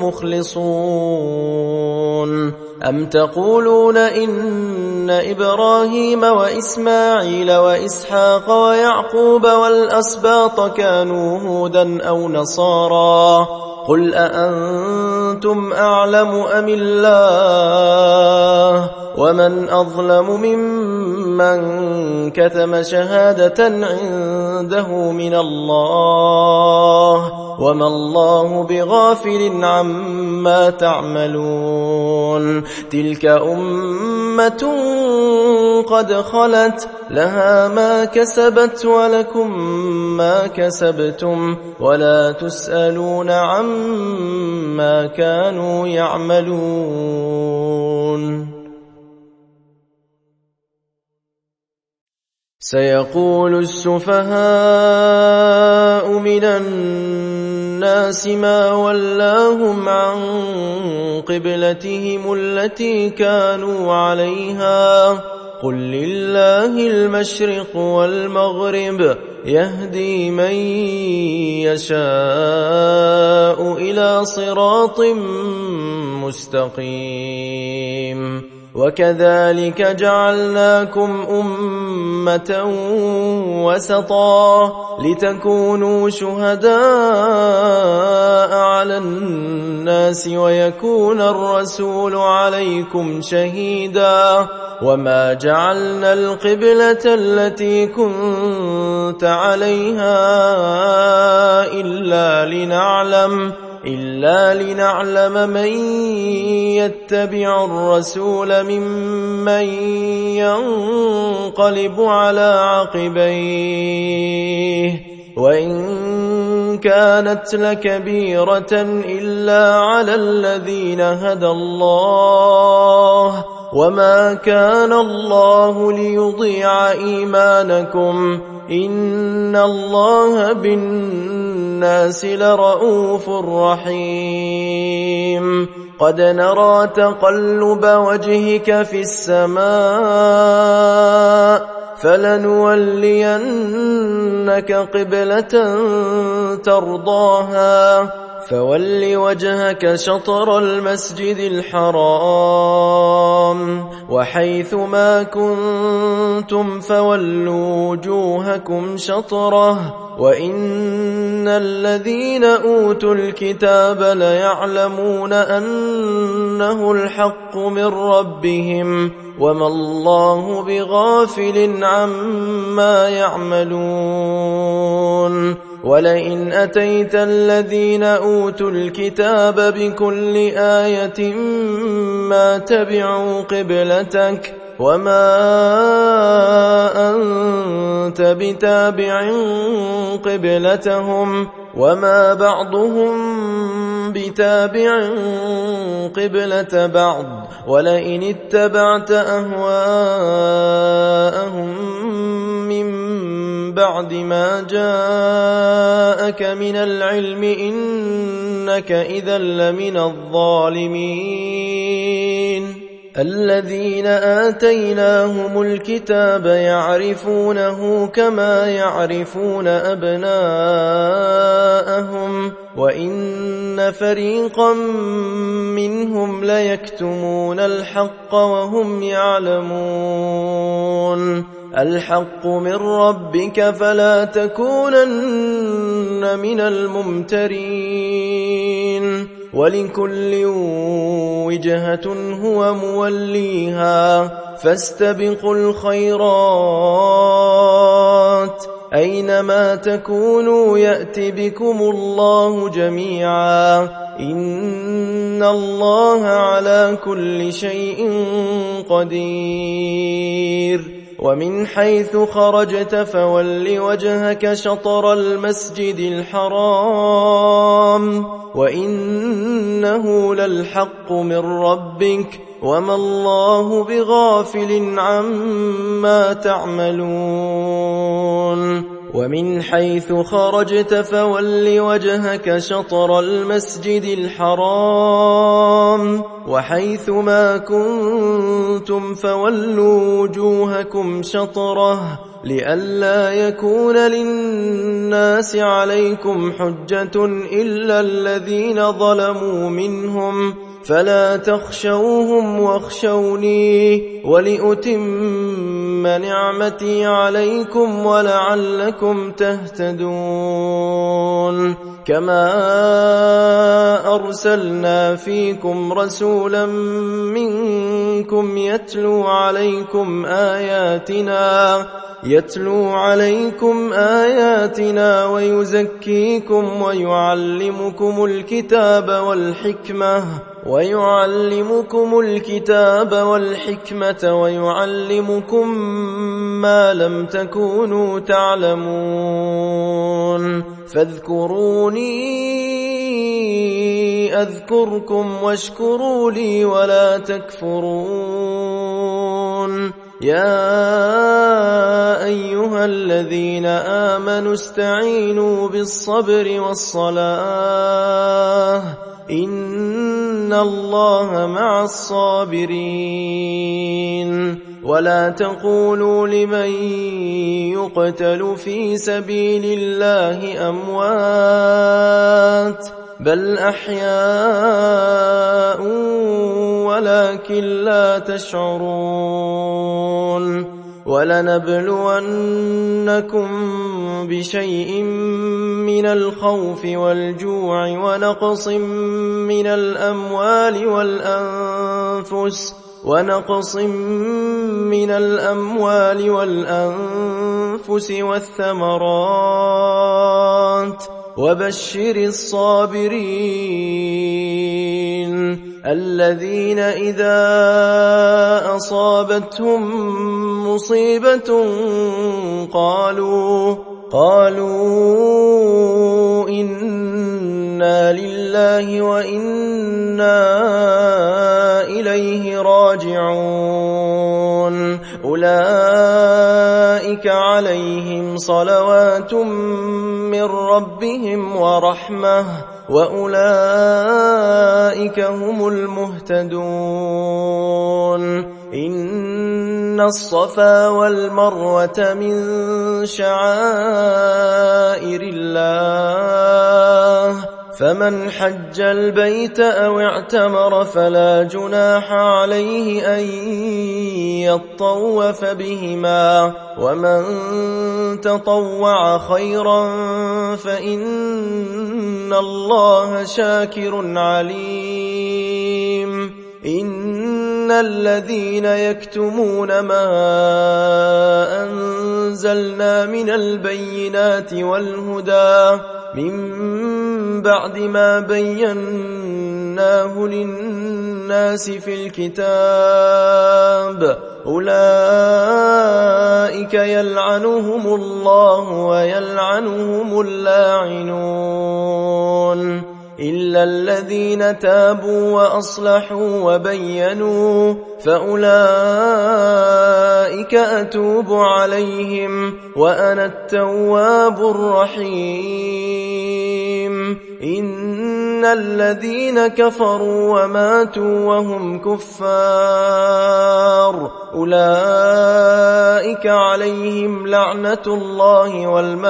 مخلصون أم تقولون إن إبراهيم وإسماعيل وإسحاق ويعقوب والأسباط كانوا هودا أو نصارى قل أأنتم أعلم أم الله ومن أظلم ممن كتم شهادة عنده من الله وما الله بغافل عما تعملون تلك أمة قد خلت لها ما كسبت ولكم ما كسبتم ولا تسألون عما كانوا يعملون سيقول السفهاء من الناس ما ولاهم عن قبلتهم التي كانوا عليها قل لله المشرق والمغرب يهدي من يشاء إلى صراط مستقيم وكذلك جعلناكم أمة وسطا لتكونوا شهداء على الناس ويكون الرسول عليكم شهيدا وما جعلنا القبلة التي كنت عليها إلا لنعلم من يتبع الرسول ممن ينقلب على عقبيه وإن كانت لكبيرة إلا على الذين هدى الله وما كان الله ليضيع إيمانكم إن الله بالناس لرؤوف رحيم قد نرى تقلب وجهك في السماء فلنولينك قبلة ترضاها فول وجهك شطر المسجد الحرام وحيث ما كنتم فولوا وجوهكم شطره وإن الذين أوتوا الكتاب ليعلمون أنه الحق من ربهم وما الله بغافل عما يعملون ولئن أتيت الذين أوتوا الكتاب بكل آية ما تبعوا قبلتك وما أنت بتابع قبلتهم وما بعضهم بتابع قبلة بعض ولئن اتبعت أهواءهم من بعد ما جاءك من العلم إنك إذا لمن الظالمين الذين آتيناهم الكتاب يعرفونه كما يعرفون أبناءهم وإن فريقا منهم ليكتمون الحق وهم يعلمون الحق من ربك فلا تكونن من الممترين ولكل وجهة هو موليها فاستبقوا الخيرات أينما تكونوا يأت بكم الله جميعا إن الله على كل شيء قدير ومن حيث خرجت فول وجهك شطر المسجد الحرام وإنه للحق من ربك وما الله بغافل عما تعملون ومن حيث خرجت فول وجهك شطر المسجد الحرام وحيث ما كنتم فولوا وجوهكم شطره لئلا يكون للناس عليكم حجة إلا الذين ظلموا منهم فلا تخشوهم واخشوني ولأتم نعمتي عليكم ولعلكم تهتدون كما أرسلنا فيكم رسولا منكم يتلو عليكم آياتنا ويزكيكم ويعلمكم الكتاب والحكمة ويعلمكم ما لم تكونوا تعلمون فاذكروني أذكركم واشكروا لي ولا تكفرون يا أيها الذين آمنوا استعينوا بالصبر والصلاة إن الله مع الصابرين ولا تقولوا لمن يقتل في سبيل الله أموات بل أحياء ولكن لا تشعرون ولنبلونكم بشيء من الخوف والجوع ونقص من الأموال والأنفس والثمرات وبشر الصابرين الذين إذا أصابتهم مصيبة قالوا إنا لله وإنا إليه راجعون أولئك عليهم صلوات من ربهم ورحمة وأولئك هم المهتدون إن الصفا والمروة من شعائر الله فمن حج البيت أو اعتمر فلا جناح عليه أن يطوف بهما ومن تطوع خيرا فإن الله شاكر عليم إن الذين يكتمون ما أنزلنا من البينات والهدى من بعد ما بيناه للناس في الكتاب أولئك يلعنهم الله ويلعنهم اللاعنون إلا الذين تابوا وأصلحوا وبينوا فأولئك أتوب عليهم وأنا التواب الرحيم إن الذين كفروا وماتوا وهم كفار أولئك عليهم لعنة الله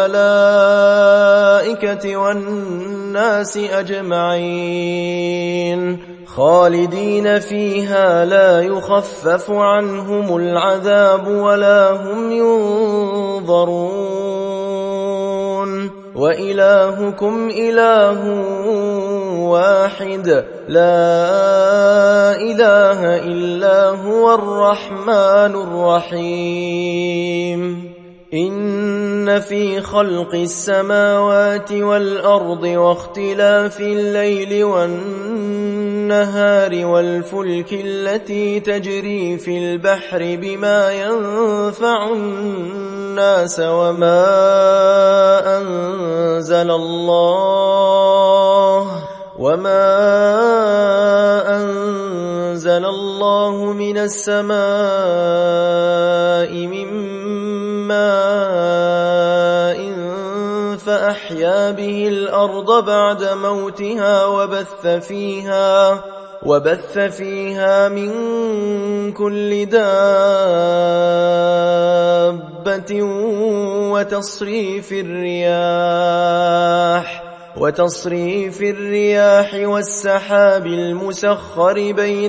والملائكة والناس أجمعين خالدين فيها لا يخفف عنهم العذاب ولا هم ينظرون وإلهكم إله واحد لا إله إلا هو الرحمن الرحيم إن في خلق السماوات والأرض واختلاف الليل والنهار والفلك التي تجري في البحر بما ينفع الناس وما أنزل الله من السماء من ماء فأحيا به الأرض بعد موتها وبث فيها من كل دابة وتصريف الرياح والسحاب المسخر بين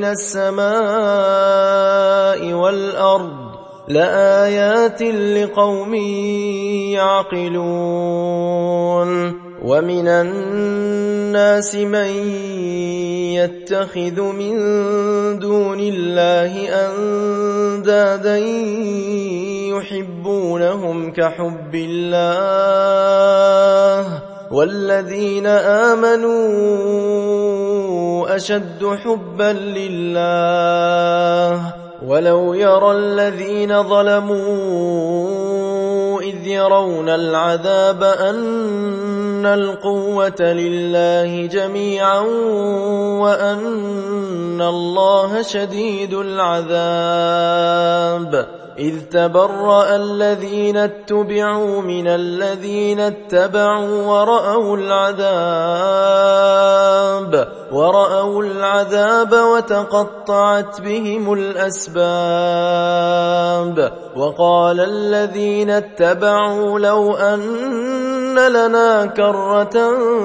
السماء والأرض لآيات لقوم يعقلون ومن الناس من يتخذ من دون الله أندادا يحبونهم كحب الله والذين آمنوا أشد حبا لله ولو يرى الذين ظلموا إذ يرون العذاب أن القوة لله جميعا وأن الله شديد العذاب إذ تبرأ الذين اتبعوا من الذين اتبعوا ورأوا العذاب وتقطعت بهم الأسباب وقال الذين اتبعوا لو أن لنا كرة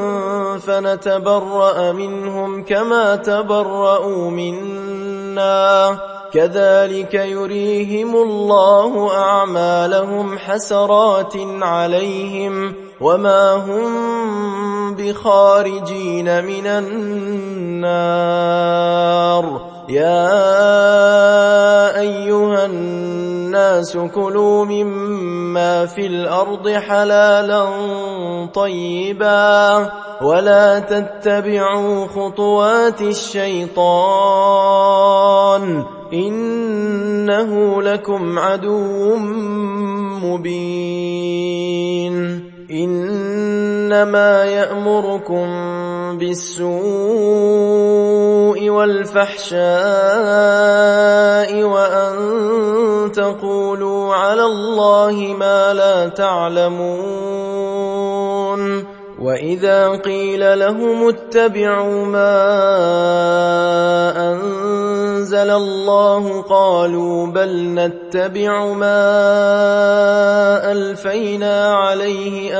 فنتبرأ منهم كما تبرأوا منا كذلك يريهم الله أعمالهم حسرات عليهم وما هم بخارجين من النار يا أيها الناس كلوا مما في الأرض حلالا طيبا ولا تتبعوا خطوات الشيطان إنه لكم عدو مبين إنما يأمركم بالسوء والفحشاء وأن تقولوا على الله ما لا تعلمون وإذا قيل لهم اتبعوا ما أنزل الله قالوا بل نتبع ما ألفينا عليه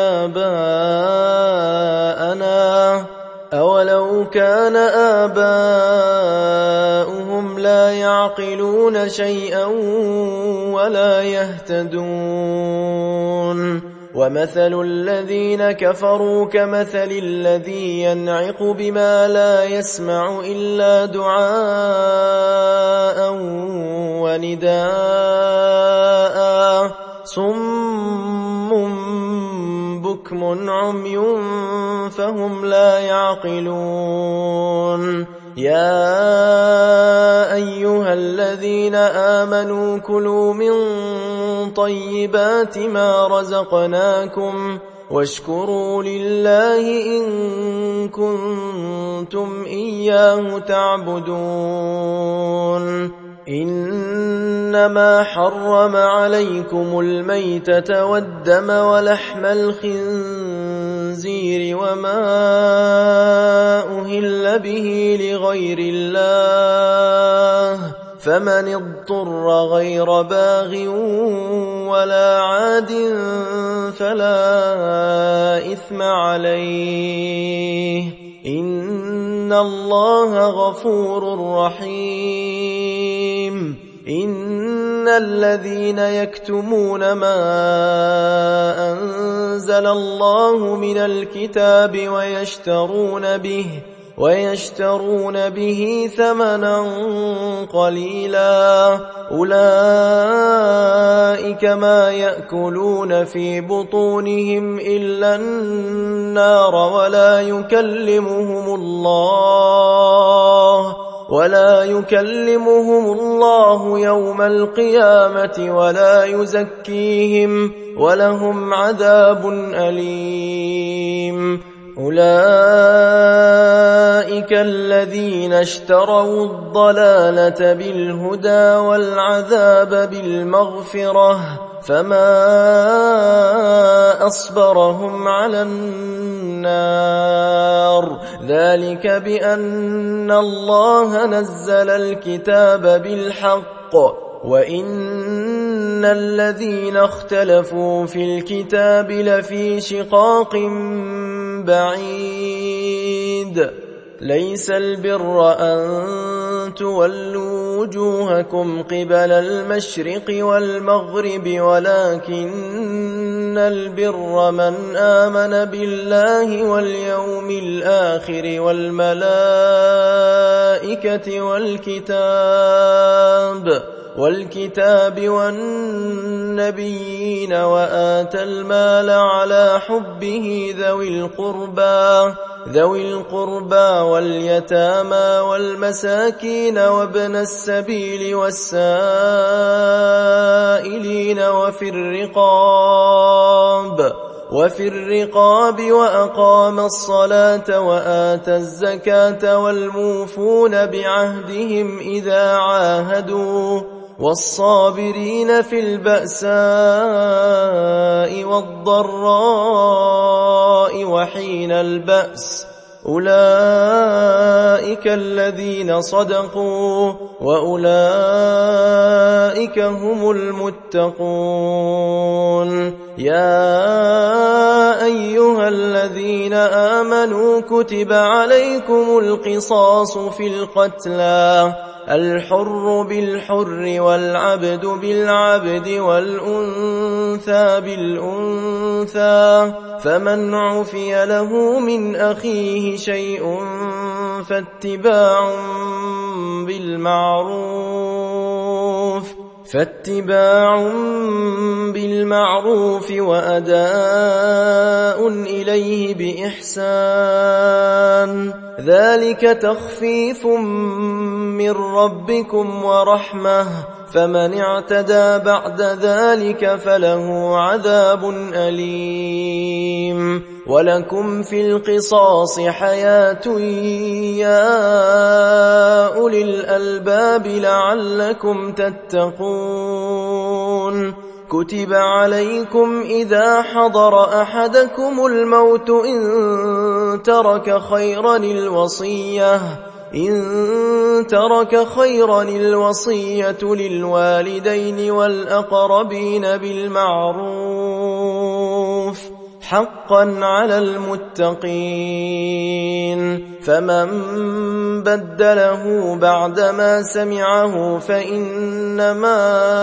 آباءنا أولو كان آباؤهم لا يعقلون شيئا ولا يهتدون ومثل الذين كفروا كمثل الذي ينعق بما لا يسمع إلا دعاء ونداء صم بكم عمي فهم لا يعقلون يا أيها الذين آمنوا كلوا من طيبات ما رزقناكم واشكروا لله إن كنتم إياه تعبدون إنما حرم عليكم الميتة والدم ولحم الخنزير وما أهل به لغير الله فمن اضطر غير باغ ولا عاد فلا إثم عليه إن الله غفور رحيم إن الذين يكتمون ما ويشترون به ثمنا قليلا أولئك ما يأكلون في بطونهم إلا النار ولا يكلمهم الله يوم القيامة ولا يزكيهم ولهم عذاب أليم أولئك الذين اشتروا الضلالة بالهدى والعذاب بالمغفرة فما أصبرهم على النار ذلك بأن الله نزل الكتاب بالحق وإن الذين اختلفوا في الكتاب لفي شقاق بعيد ليس البر أن تولوا وجوهكم قبل المشرق والمغرب ولكن البر من آمن بالله واليوم الآخر والملائكة والكتاب والنبيين وآتى المال على حبه ذوي القربى واليتامى والمساكين وابن السبيل والسائلين وفي الرقاب وأقام الصلاة وآتى الزكاة والموفون بعهدهم إذا عاهدوا والصابرين في البأساء والضراء وحين البأس أولئك الذين صدقوا وأولئك هم المتقون يا أيها الذين آمنوا كتب عليكم القصاص في القتلى الحر بالحر والعبد بالعبد والأنثى بالأنثى فمن عفي له من أخيه شيء فاتباع بالمعروف وأداء إليه بإحسان ذلك تخفيف من ربكم ورحمة فمن اعتدى بعد ذلك فله عذاب أليم ولكم في القصاص حياة يا أولي الألباب لعلكم تتقون كتب عليكم إذا حضر أحدكم الموت إن ترك خيرا الوصية للوالدين والأقربين بالمعروف حقا على المتقين فمن بدله بعدما سمعه فإنما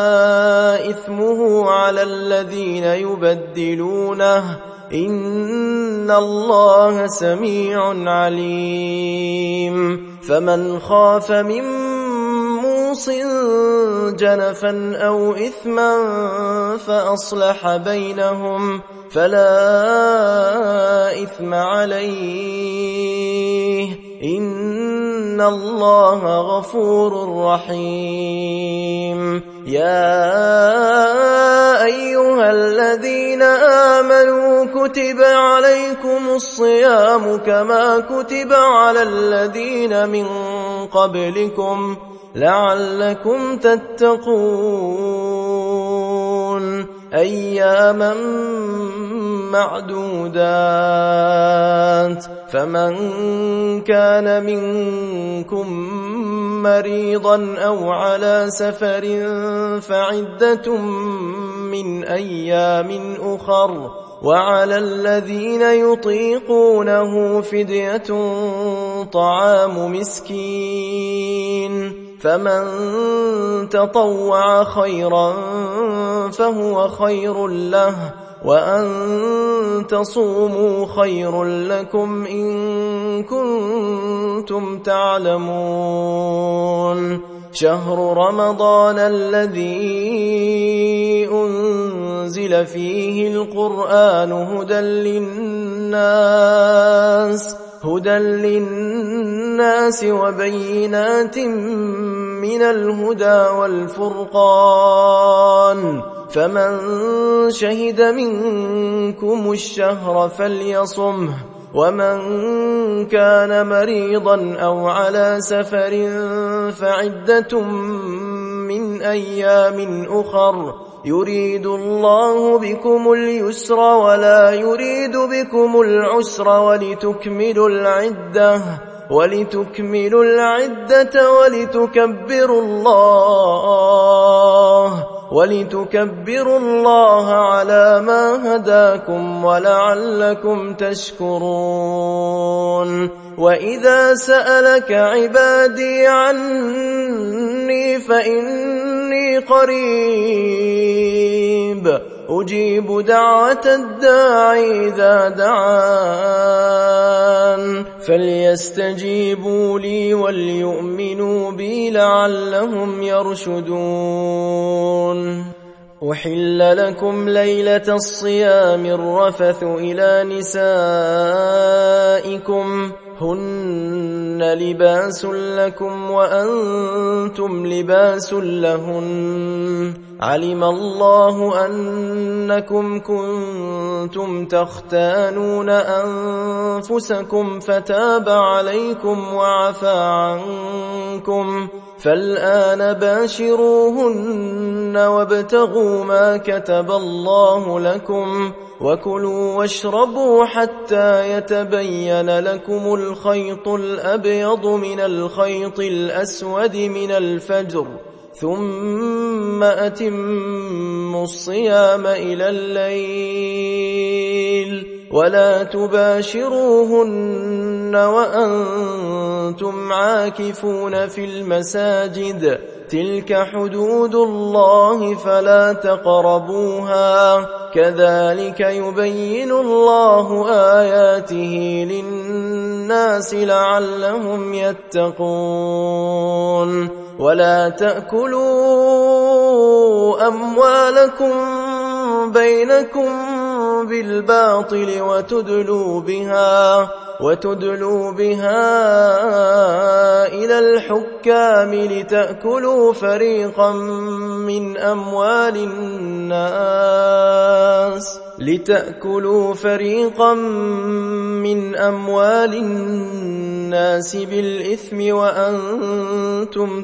إثمه على الذين يبدلونه إن الله سميع عليم فمن خاف من موص جنفا أو إثما فأصلح بينهم فلا إثم عليه إن الله غفور رحيم يا أيها الذين آمنوا كتب عليكم الصيام كما كتب على الذين من قبلكم لعلكم تتقون أياما معدودات فمن كان منكم مريضا أو على سفر فعدة من أيام أخر وعلى الذين يطيقونه فدية طعام مسكين فمن تطوع خيرا فهو خير له وأن تصوموا خير لكم إن كنتم تعلمون شهر رمضان الذي أنزل فيه القرآن هدى للناس وبينات من الهدى والفرقان فمن شهد منكم الشهر فليصمه ومن كان مريضا أو على سفر فعدة من أيام أخر يريد الله بكم اليسر ولا يريد بكم العسر ولتكملوا العدة ولتكبروا الله على ما هداكم ولعلكم تشكرون وإذا سألك عبادي عني فإني قريب أجيب دعوة الداعي إذا دعان فليستجيبوا لي وليؤمنوا بي لعلهم يرشدون أحل لكم ليلة الصيام الرفث إلى نسائكم هن لباس لكم وأنتم لباس لهن علم الله أنكم كنتم تختانون أنفسكم فتاب عليكم وعفى عنكم فالآن باشروهن وابتغوا ما كتب الله لكم وكلوا واشربوا حتى يتبين لكم الخيط الأبيض من الخيط الأسود من الفجر ثم أتموا الصيام إلى الليل ولا تباشروهن وأنتم عاكفون في المساجد تلك حدود الله فلا تقربوها كذلك يبين الله آياته للناس لعلهم يتقون ولا تأكلوا أموالكم بينكم بالباطل وتدلوا بها إلى الحكام لتأكلوا فريقا من أموال الناس بالإثم وأنتم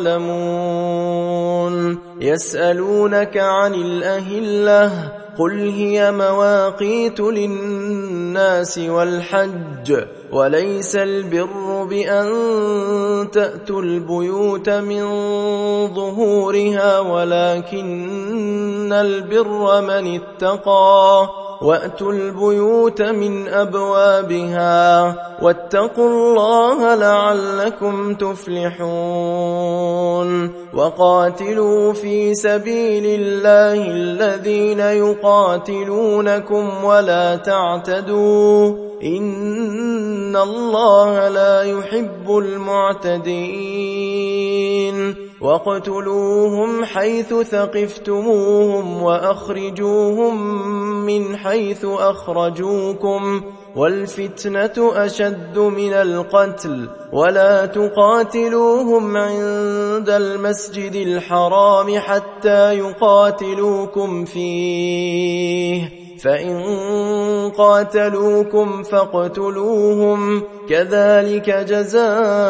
تعلمون يسألونك عن الأهلة قل هي مواقيت للناس والحج وليس البر بأن تأتوا البيوت من ظهورها ولكن البر من اتقى وأتوا البيوت من أبوابها واتقوا الله لعلكم تفلحون وقاتلوا في سبيل الله الذين يقاتلونكم ولا تعتدوا إن الله لا يحب المعتدين واقتلوهم حيث ثقفتموهم وأخرجوهم من حيث أخرجوكم والفتنة أشد من القتل ولا تقاتلوهم عند المسجد الحرام حتى يقاتلوكم فيه فإن قاتلوكم فاقتلوهم كذلك جزاء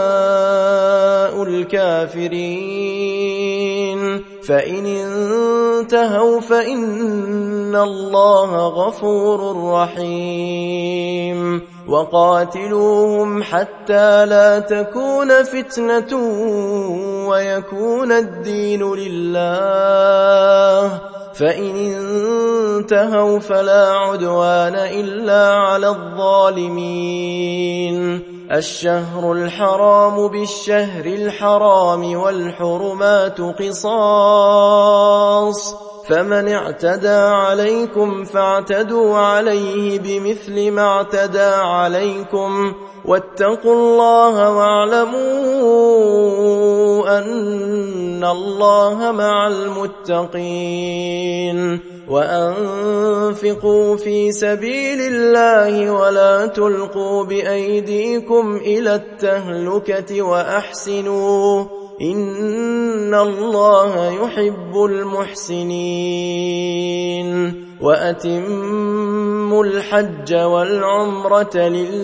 الكافرين فإن انتهوا فإن الله غفور رحيم وقاتلوهم حتى لا تكون فتنة ويكون الدين لله فإن انتهوا فلا عدوان إلا على الظالمين الشهر الحرام بالشهر الحرام والحرمات قصاص فمن اعتدى عليكم فاعتدوا عليه بمثل ما اعتدى عليكم واتقوا الله واعلموا أن الله مع المتقين وأنفقوا في سبيل الله ولا تلقوا بأيديكم إلى التهلكة وأحسنوا إن الله يحب المحسنين وأتموا الحج والعمرة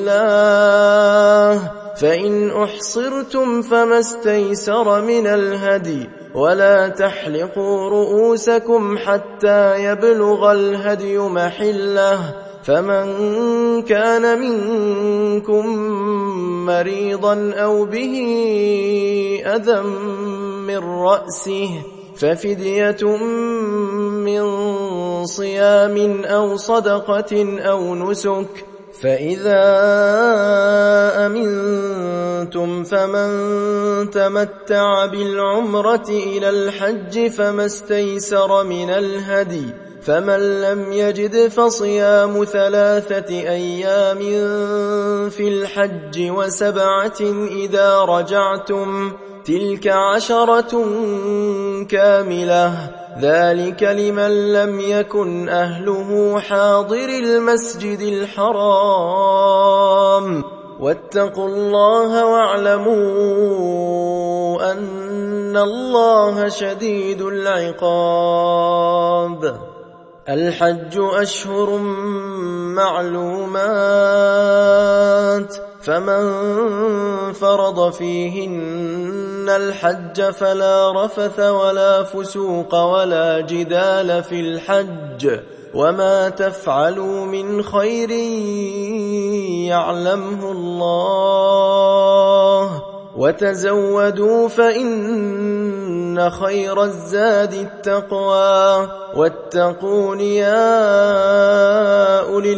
لله فإن أحصرتم فما استيسر من الهدي ولا تحلقوا رؤوسكم حتى يبلغ الهدي محله فمن كان منكم مريضا أو به أذى من رأسه ففدية من صيام أو صدقة أو نسك فإذا أمنتم فمن تمتع بالعمرة إلى الحج فما استيسر من الهدي فمن لم يجد فصيام 3 أيام في الحج و7 إذا رجعتم تلك 10 كاملة ذلك لمن لم يكن أهله حاضر المسجد الحرام واتقوا الله واعلموا أن الله شديد العقاب الحج أشهر معلومات فمن فرض فيهن الحج فلا رفث ولا فسوق ولا جدال في الحج وما تفعلوا من خير يعلمه الله وتزودوا فإن خير الزاد التقوى واتقون يا أولي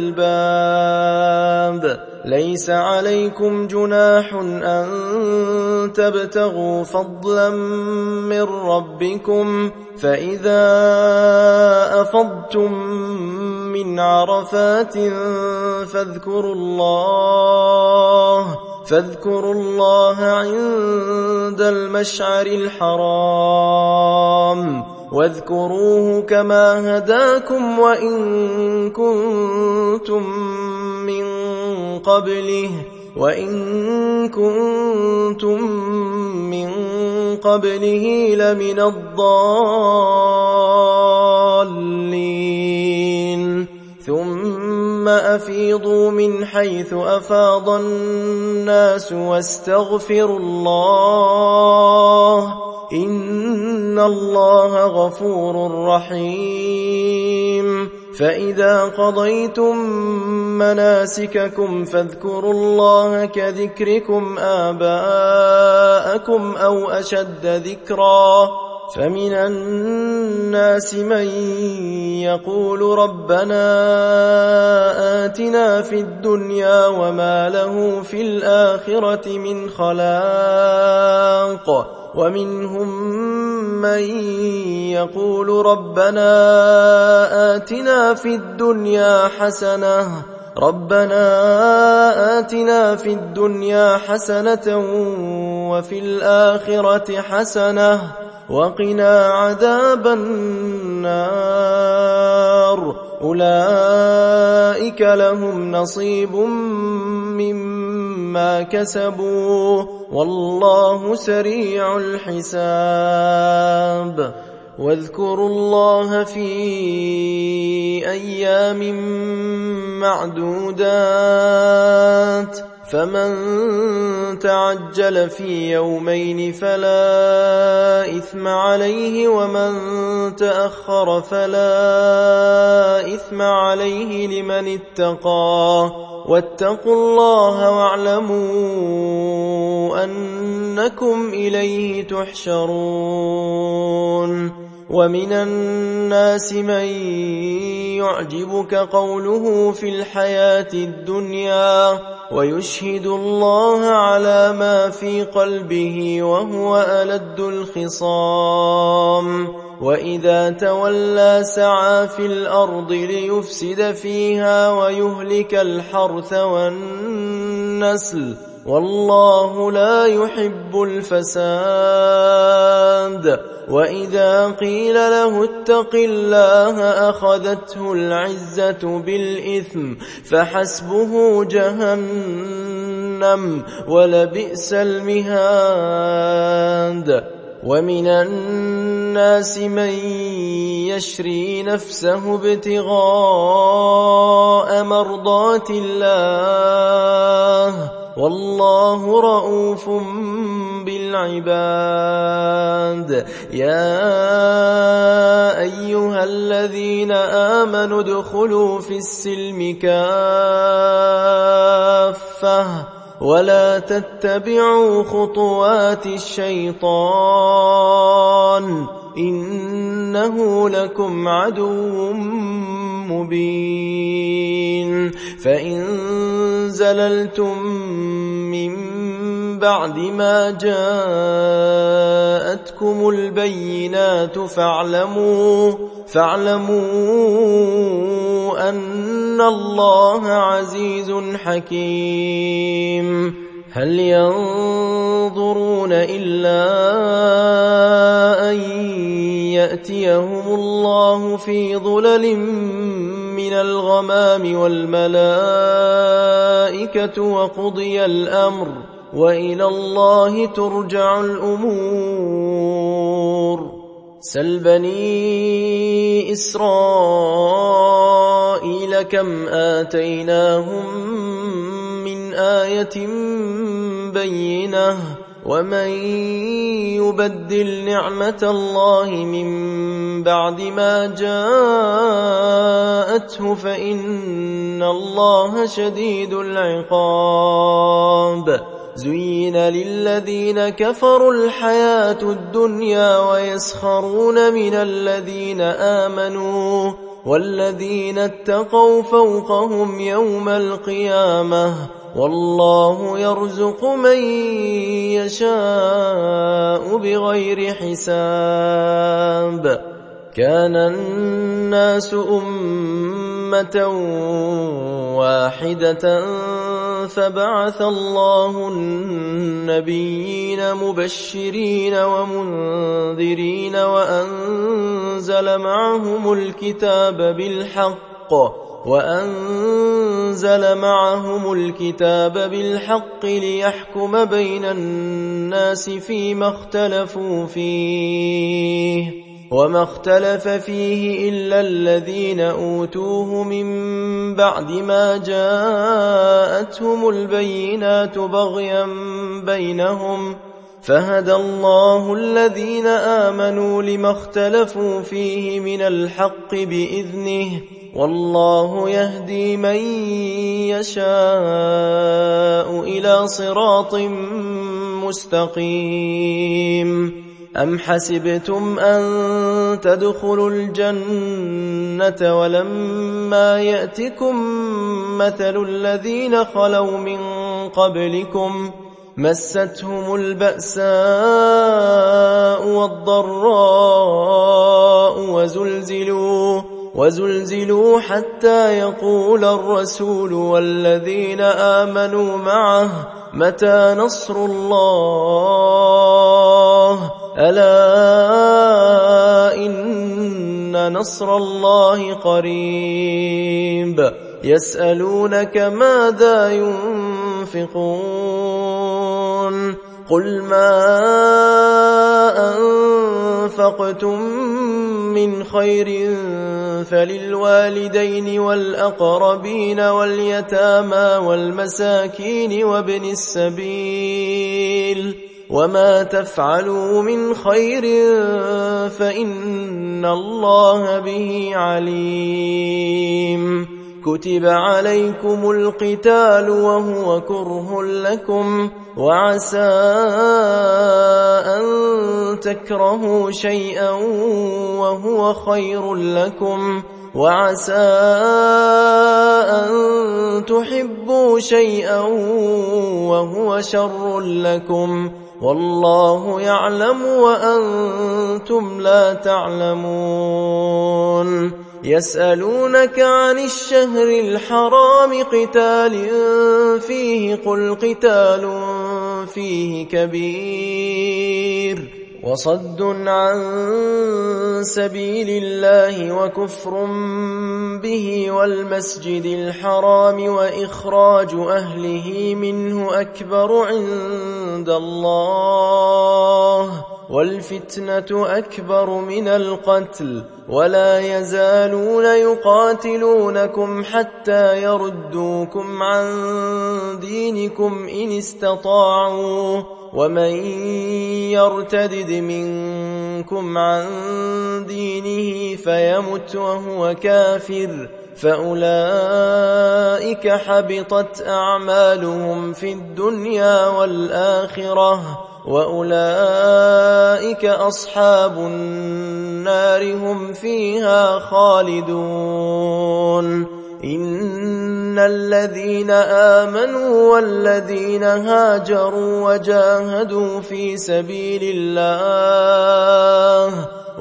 الألباب ليس عليكم جناح أن تبتغوا فضلا من ربكم فإذا أفضتم من عرفات فاذكروا الله عند المشعر الحرام واذكروه كما هداكم وإن كنتم من قبله لمن الضالين ثم أفيضوا من حيث أفاض الناس واستغفروا الله إن الله غفور رحيم فإذا قضيتم مناسككم فاذكروا الله كذكركم آباءكم أو أشد ذكرا فمن الناس من يقول ربنا آتنا في الدنيا وما له في الآخرة من خلاق ومنهم من يقول ربنا آتنا في الدنيا حسنة وفي الآخرة حسنة وقنا عذاب النار أولئك لهم نصيب مما كسبوا والله سريع الحساب واذكروا الله في أيام معدودات فمن تعجل في يومين فلا إثم عليه ومن تأخر فلا إثم عليه لمن اتقى واتقوا الله واعلموا أنكم إليه تحشرون ومن الناس من يعجبك قوله في الحياة الدنيا ويشهد الله على ما في قلبه وهو ألد الخصام وإذا تولى سعى في الأرض ليفسد فيها ويهلك الحرث والنسل والله لا يحب الفساد. وإذا قيل له اتق الله أخذته العزة بالإثم فحسبه جهنم ولبئس المهاد. ومن الناس من يشري نفسه ابتغاء مرضات الله والله رؤوف بالعباد. يا أيها الذين آمنوا ادخلوا في السلم كافة ولا تتبعوا خطوات الشيطان إنه لكم عدو مبين. فإن زللتم من بعد ما جاءتكم البينات فاعلموا أن الله عزيز حكيم. هل ينظرون إلا أن يأتيهم الله في ظلل من الغمام والملائكة وقضي الأمر وإلى الله ترجع الأمور. سل بني إسرائيل كم آتيناهم من آية بينة ومن يبدل نعمة الله من بعد ما جاءته فإن الله شديد العقاب. زين للذين كفروا الحياة الدنيا ويسخرون من الذين آمنوا والذين اتقوا فوقهم يوم القيامة والله يرزق من يشاء بغير حساب. كان الناس أمة واحدة فبعث الله النبيين مبشرين ومنذرين وأنزل معهم الكتاب بالحق ليحكم بين الناس فيما اختلفوا فيه وما اختلف فيه إلا الذين أوتوه من بعد ما جاءتهم البينات بغيا بينهم فهدى الله الذين آمنوا لما اختلفوا فيه من الحق بإذنه والله يهدي من يشاء إلى صراط مستقيم. أم حسبتم أن تدخلوا الجنة ولما يأتكم مثل الذين خلوا من قبلكم مستهم البأساء والضراء وزلزلوا حتى يقول الرسول والذين آمنوا معه متى نصر الله ألا إن نصر الله قريب. يسألونك ماذا ينفقون قل ما أنفقتم من خير فللوالدين والأقربين واليتامى والمساكين وابن السبيل وما تفعلوا من خير فإن الله به عليم. كتب عليكم القتال وهو كره لكم وعسى أن تكرهوا شيئا وهو خير لكم وعسى أن تحبوا شيئا وهو شر لكم والله يعلم وأنتم لا تعلمون يسألونك عن الشهر الحرام قتال فيه قل قتال فيه كبير وصد عن سبيل الله وكفر به والمسجد الحرام وإخراج أهله منه أكبر عند الله والفتنة أكبر من القتل ولا يزالون يقاتلونكم حتى يردوكم عن دينكم إن استطاعوا ومن يرتدد منكم عن دينه فيمت وهو كافر فأولئك حبطت أعمالهم في الدنيا والآخرة وأولئك أصحاب النار هم فيها خالدون إن الذين آمنوا والذين هاجروا وجاهدوا في سبيل الله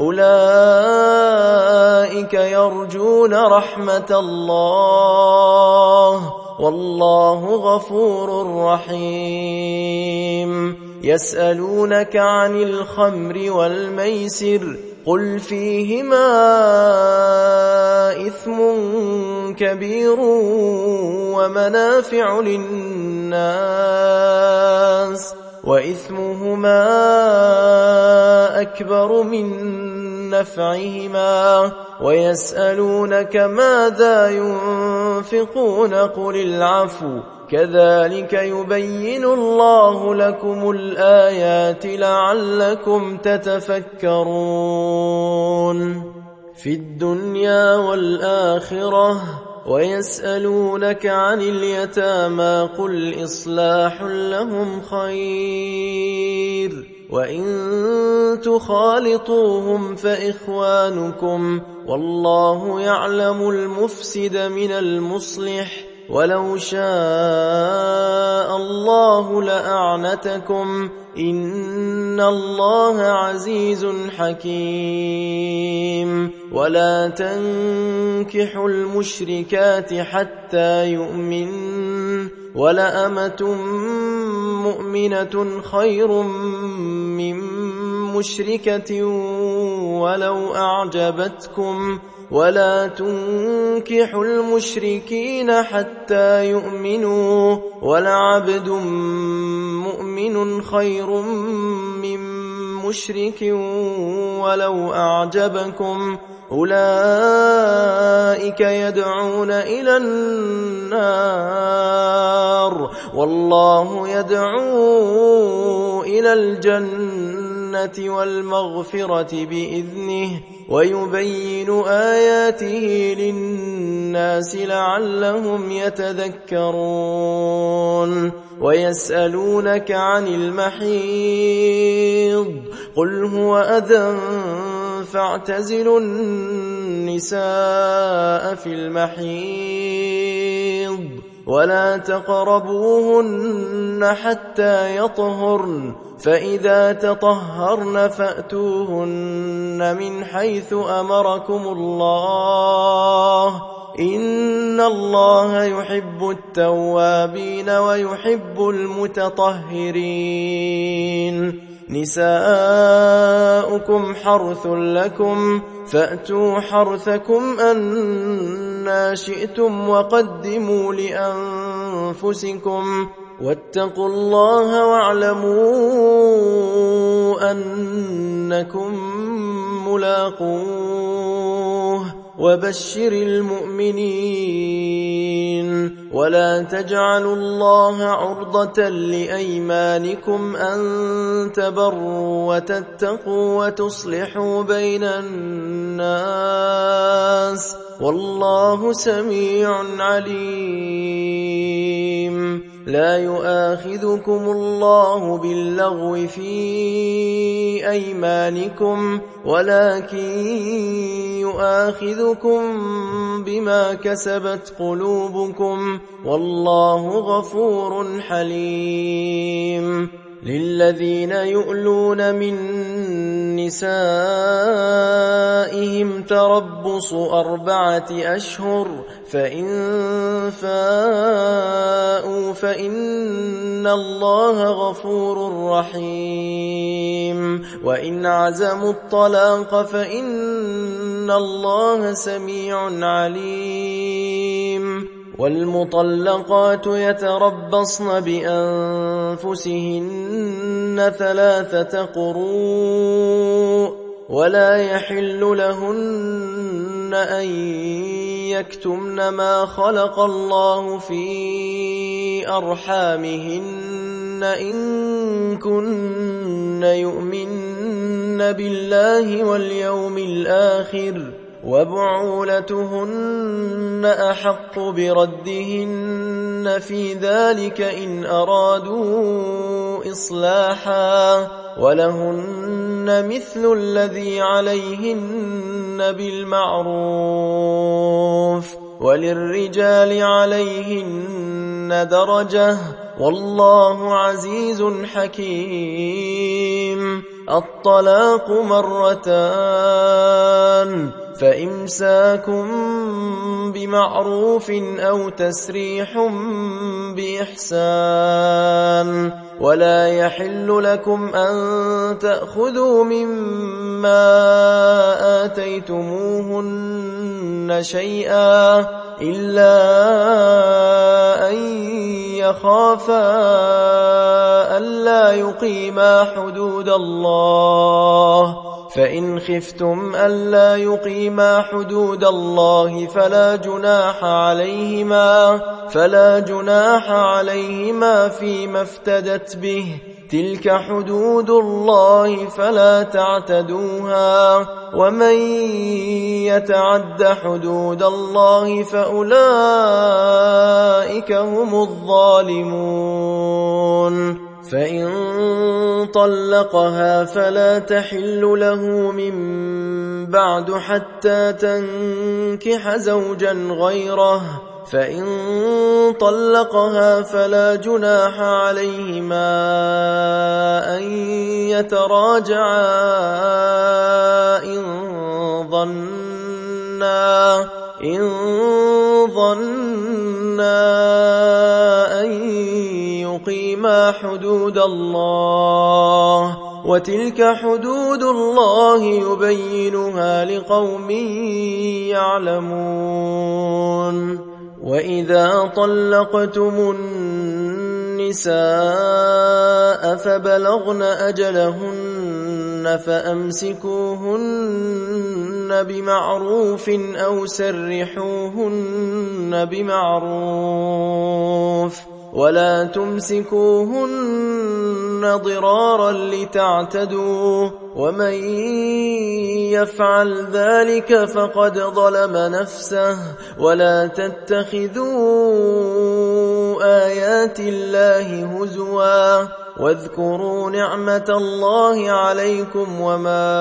أولئك يرجون رحمة الله والله غفور رحيم يسألونك عن الخمر والميسر قل فيهما إثم كبير ومنافع للناس وإثمهما أكبر من نفعهما ويسألونك ماذا ينفقون قل العفو كذلك يبين الله لكم الآيات لعلكم تتفكرون في الدنيا والآخرة ويسألونك عن اليتامى قل إصلاح لهم خير وإن تخالطوهم فإخوانكم والله يعلم المفسد من المصلح ولو شاء الله لأعنتكم إن الله عزيز حكيم ولا تنكحوا المشركات حتى يؤمن ولأمة مؤمنة خير من مشركة ولو أعجبتكم ولا تنكحوا المشركين حتى يؤمنوا ولعبد مؤمن خير من مشرك ولو أعجبكم أولئك يدعون إلى النار والله يدعو إلى الجنة والمغفرة بإذنه ويبين آياته للناس لعلهم يتذكرون ويسألونك عن المحيض قل هو أذى فاعتزلوا النساء في المحيض ولا تقربوهن حتى يطهرن فإذا تطهرن فأتوهن من حيث أمركم الله إن الله يحب التوابين ويحب المتطهرين نساؤكم حرث لكم فأتوا حرثكم أنى شئتم وقدموا لأنفسكم واتقوا الله واعلموا أنكم ملاقوه وبشر المؤمنين ولا تجعلوا الله عرضة لأيمانكم أن تبروا وتتقوا وتصلحوا بين الناس والله سميع عليم لا يؤاخذكم الله باللغو في أيمانكم ولكن يؤاخذكم بما كسبت قلوبكم والله غفور حليم للذين يؤلون من نسائهم تربص 4 أشهر فإن فاءوا فإن الله غفور رحيم وإن عزموا الطلاق فإن الله سميع عليم والمطلقات يتربصن بأنفسهن 3 قروء ولا يحل لهن أن يكتمن ما خلق الله في أرحامهن إن كن يؤمن بالله واليوم الآخر وبعولتهن أحق بردهن في ذلك إن أرادوا إصلاحا ولهن مثل الذي عليهن بالمعروف وللرجال عليهن درجة والله عزيز حكيم الطلاق 2 فإمساك بمعروف أو تسريح بإحسان ولا يحل لكم أن تأخذوا مما آتيتموهن شيئا إلا أن يخافا ألا يقيما حدود الله فإن خفتم ألا يقيما حدود الله فلا جناح عليهما فيما افتدت به تلك حدود الله فلا تعتدوها ومن يتعد حدود الله فأولئك هم الظالمون فإن طلقها فلا تحل له من بعد حتى تنكح زوجا غيره فإن طلقها فلا جناح عليهما أن يتراجعا إن ظنا أن يقيما حدود الله وتلك حدود الله يبينها لقوم يعلمون وإذا طلقتم النساء فبلغن أجلهن فأمسكوهن بمعروف أو سرحوهن بمعروف ولا تمسكوهن ضرارا لتعتدوا ومن يفعل ذلك فقد ظلم نفسه ولا تتخذوا آيات الله هزوا واذكروا نعمة الله عليكم وما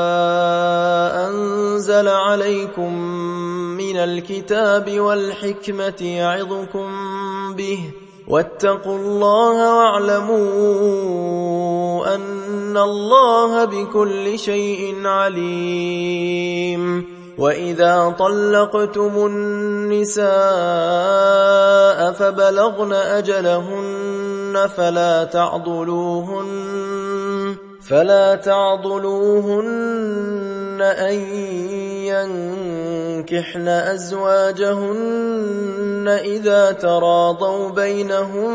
أنزل عليكم من الكتاب والحكمة يعظكم به واتقوا الله واعلموا أن الله بكل شيء عليم وإذا طلقتم النساء فبلغن أجلهن فلا تعضلوهن أن ينكحن أزواجهن إذا تراضوا بينهم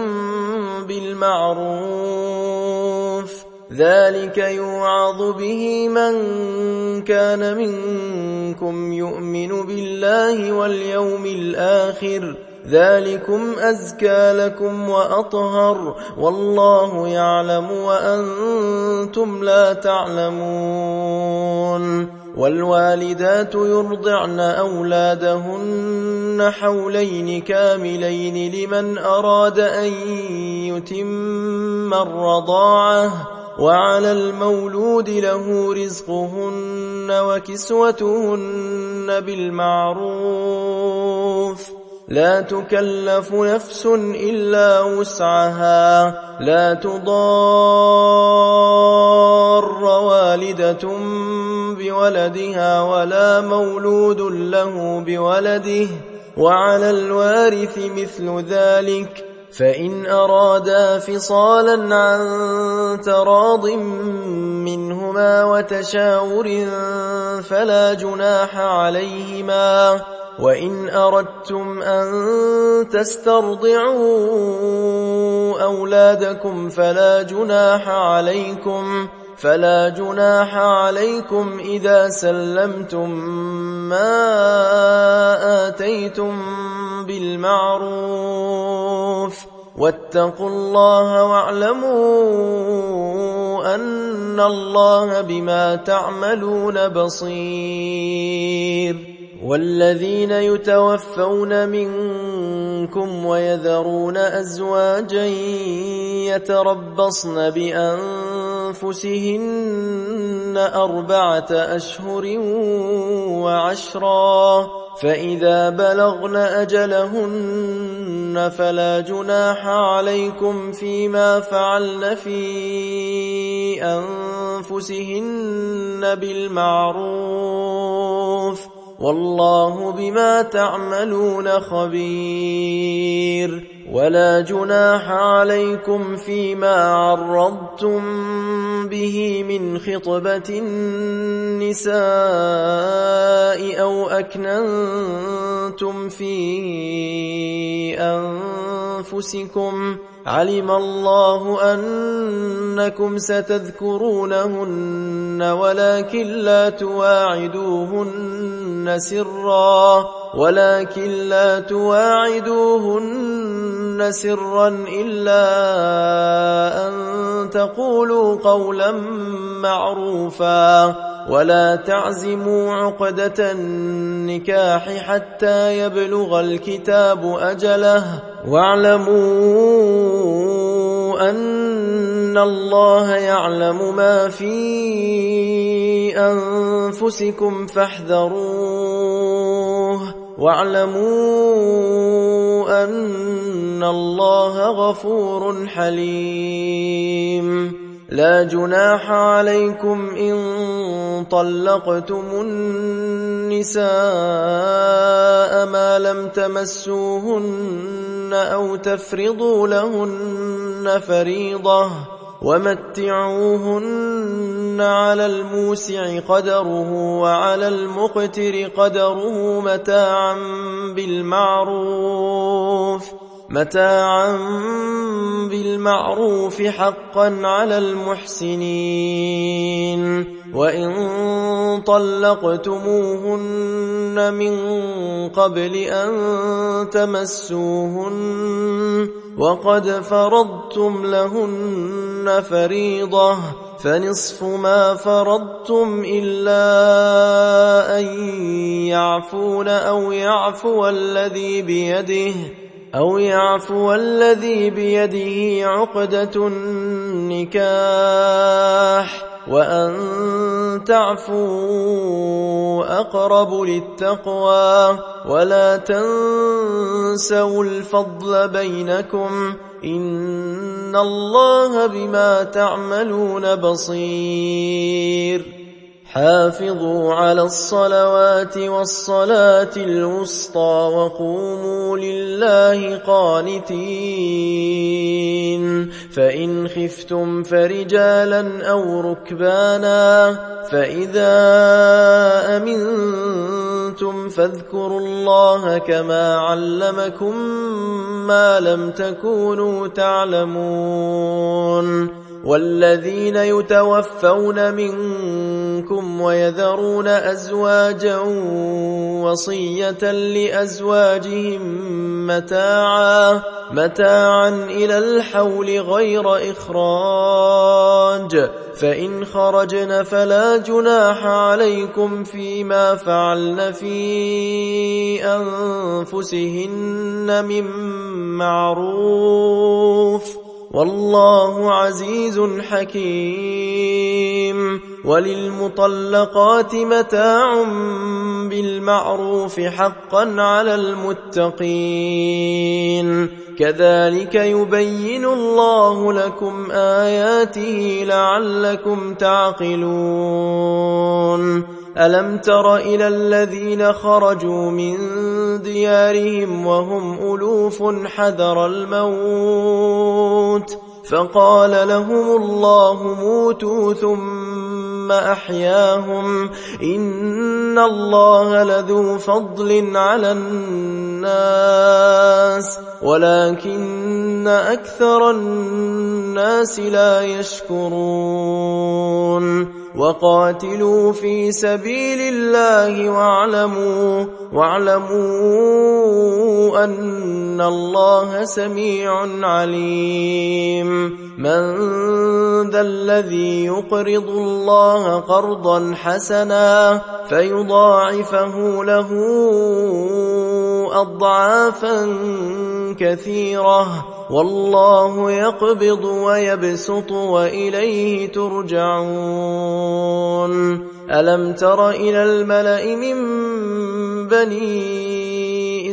بالمعروف ذلك يوعظ به من كان منكم يؤمن بالله واليوم الآخر ذلكم أزكى لكم وأطهر والله يعلم وأنتم لا تعلمون والوالدات يرضعن أولادهن حولين كاملين لمن أراد أن يتم الرضاعة وعلى المولود له رزقهن وكسوتهن بالمعروف لا تكلف نفس إلا وسعها لا تضار والدة بولدها ولا مولود له بولده، وعلى الوارث مثل ذلك، فإن أرادا فصالا عن تراض منهما وتشاور فلا جناح عليهما. وإن أردتم أن تسترضعوا أولادكم فلا جناح عليكم إذا سلمتم ما آتيتم بالمعروف، واتقوا الله واعلموا أن الله بما تعملون بصير. والذين يتوفون منكم ويذرون أزواجا يتربصن بأنفسهن 4 أشهر و10، فإذا بلغن أجلهن فلا جناح عليكم فيما فعلن في أنفسهن بالمعروف، والله بما تعملون خبير. ولا جناح عليكم فيما عرضتم به من خطبة النساء أو أكننتم في أنفسكم، علم الله أنكم ستذكرونهن ولكن لا تواعدوهن سرا إلا أن تقولوا قولا معروفا، ولا تعزموا عقدة النكاح حتى يبلغ الكتاب أجله، واعلموا أن الله يعلم ما في أنفسكم فاحذروه، واعلموا أن الله غفور حليم. لا جناح عليكم إن طلقتم النساء ما لم تمسوهن أو تفرضوا لهن فريضة، ومتعوهن على الموسع قدره وعلى المقتر قدره متاعا بالمعروف حقا على المحسنين. وإن طلقتموهن من قبل أن تمسوهن وقد فرضتم لهن فريضة فنصف ما فرضتم إلا أن يعفون أو يعفو الذي بيده عقدة النكاح، وأن تعفوا أقرب للتقوى، ولا تنسوا الفضل بينكم، إن الله بما تعملون بصير. حافظوا على الصلوات والصلاة الوسطى وقوموا لله قانتين. فإن خفتم فرجالا أو ركبانا، فإذا أمنتم فاذكروا الله كما علمكم ما لم تكونوا تعلمون. والذين يتوفون منكم ويذرون أزواجا وصية لأزواجهم متاعا إلى الحول غير إخراج، فإن خرجن فلا جناح عليكم فيما فعلن في أنفسهن من معروف، والله عزيز حكيم. وللمطلقات متاع بالمعروف حقا على المتقين كذلك يبين الله لكم آياته لعلكم تعقلون ألم تر إلى الذين خرجوا من ديارهم وهم ألوف حذر الموت فقال لهم الله موتوا ثم أحياهم إن الله لذو فضل على الناس ولكن أكثر الناس لا يشكرون وقاتلوا في سبيل الله واعلموا أن الله سميع عليم من ذا الذي يقرض الله قرضا حسنا فيضاعفه له أضعافا كثيرة والله يقبض ويبسط وإليه ترجعون ألم تر إلى الملأ من بني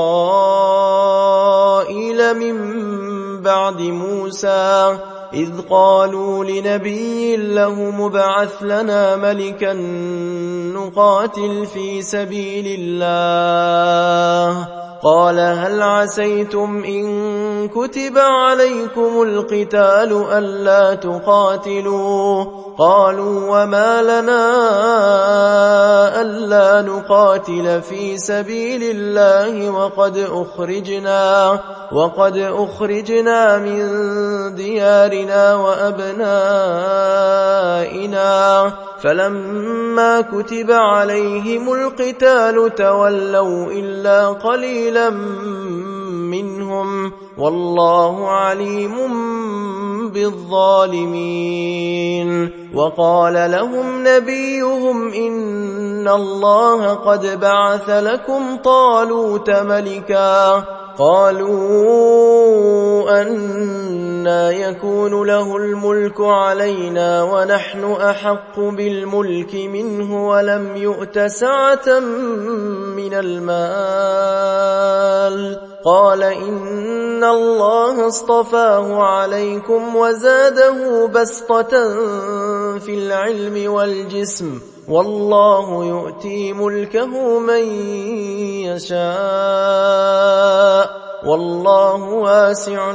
إسرائيل من بعد موسى إذ قالوا لنبي له مبعث لنا ملكا نقاتل في سبيل الله قال هل عسيتم إن كتب عليكم القتال ألا تقاتلوا قالوا وما لنا ألا نقاتل في سبيل الله وقد أخرجنا من ديارنا وأبنائنا فلما كتب عليهم القتال تولوا إلا قليلا منهم والله عليم بالظالمين وقال لهم نبيهم إن الله قد بعث لكم طالوت ملكا قالوا أنى يكون له الملك علينا ونحن أحق بالملك منه ولم يؤت سعة من المال قال إن الله اصطفاه عليكم وزاده بسطة في العلم والجسم والله يؤتي ملكه من يشاء والله واسع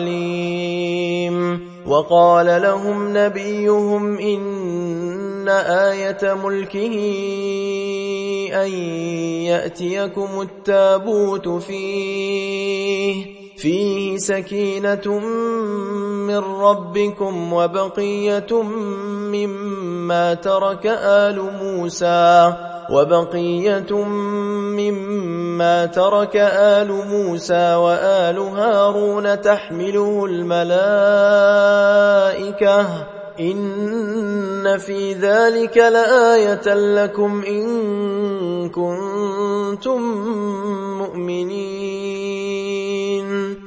عليم وقال لهم نبيهم إن آية ملكه أن يأتيكم التابوت فيه سكينة من ربكم وبقية مما ترك آل موسى وآل هارون تحمله الملائكة إن في ذلك لآية لكم إن كنتم مؤمنين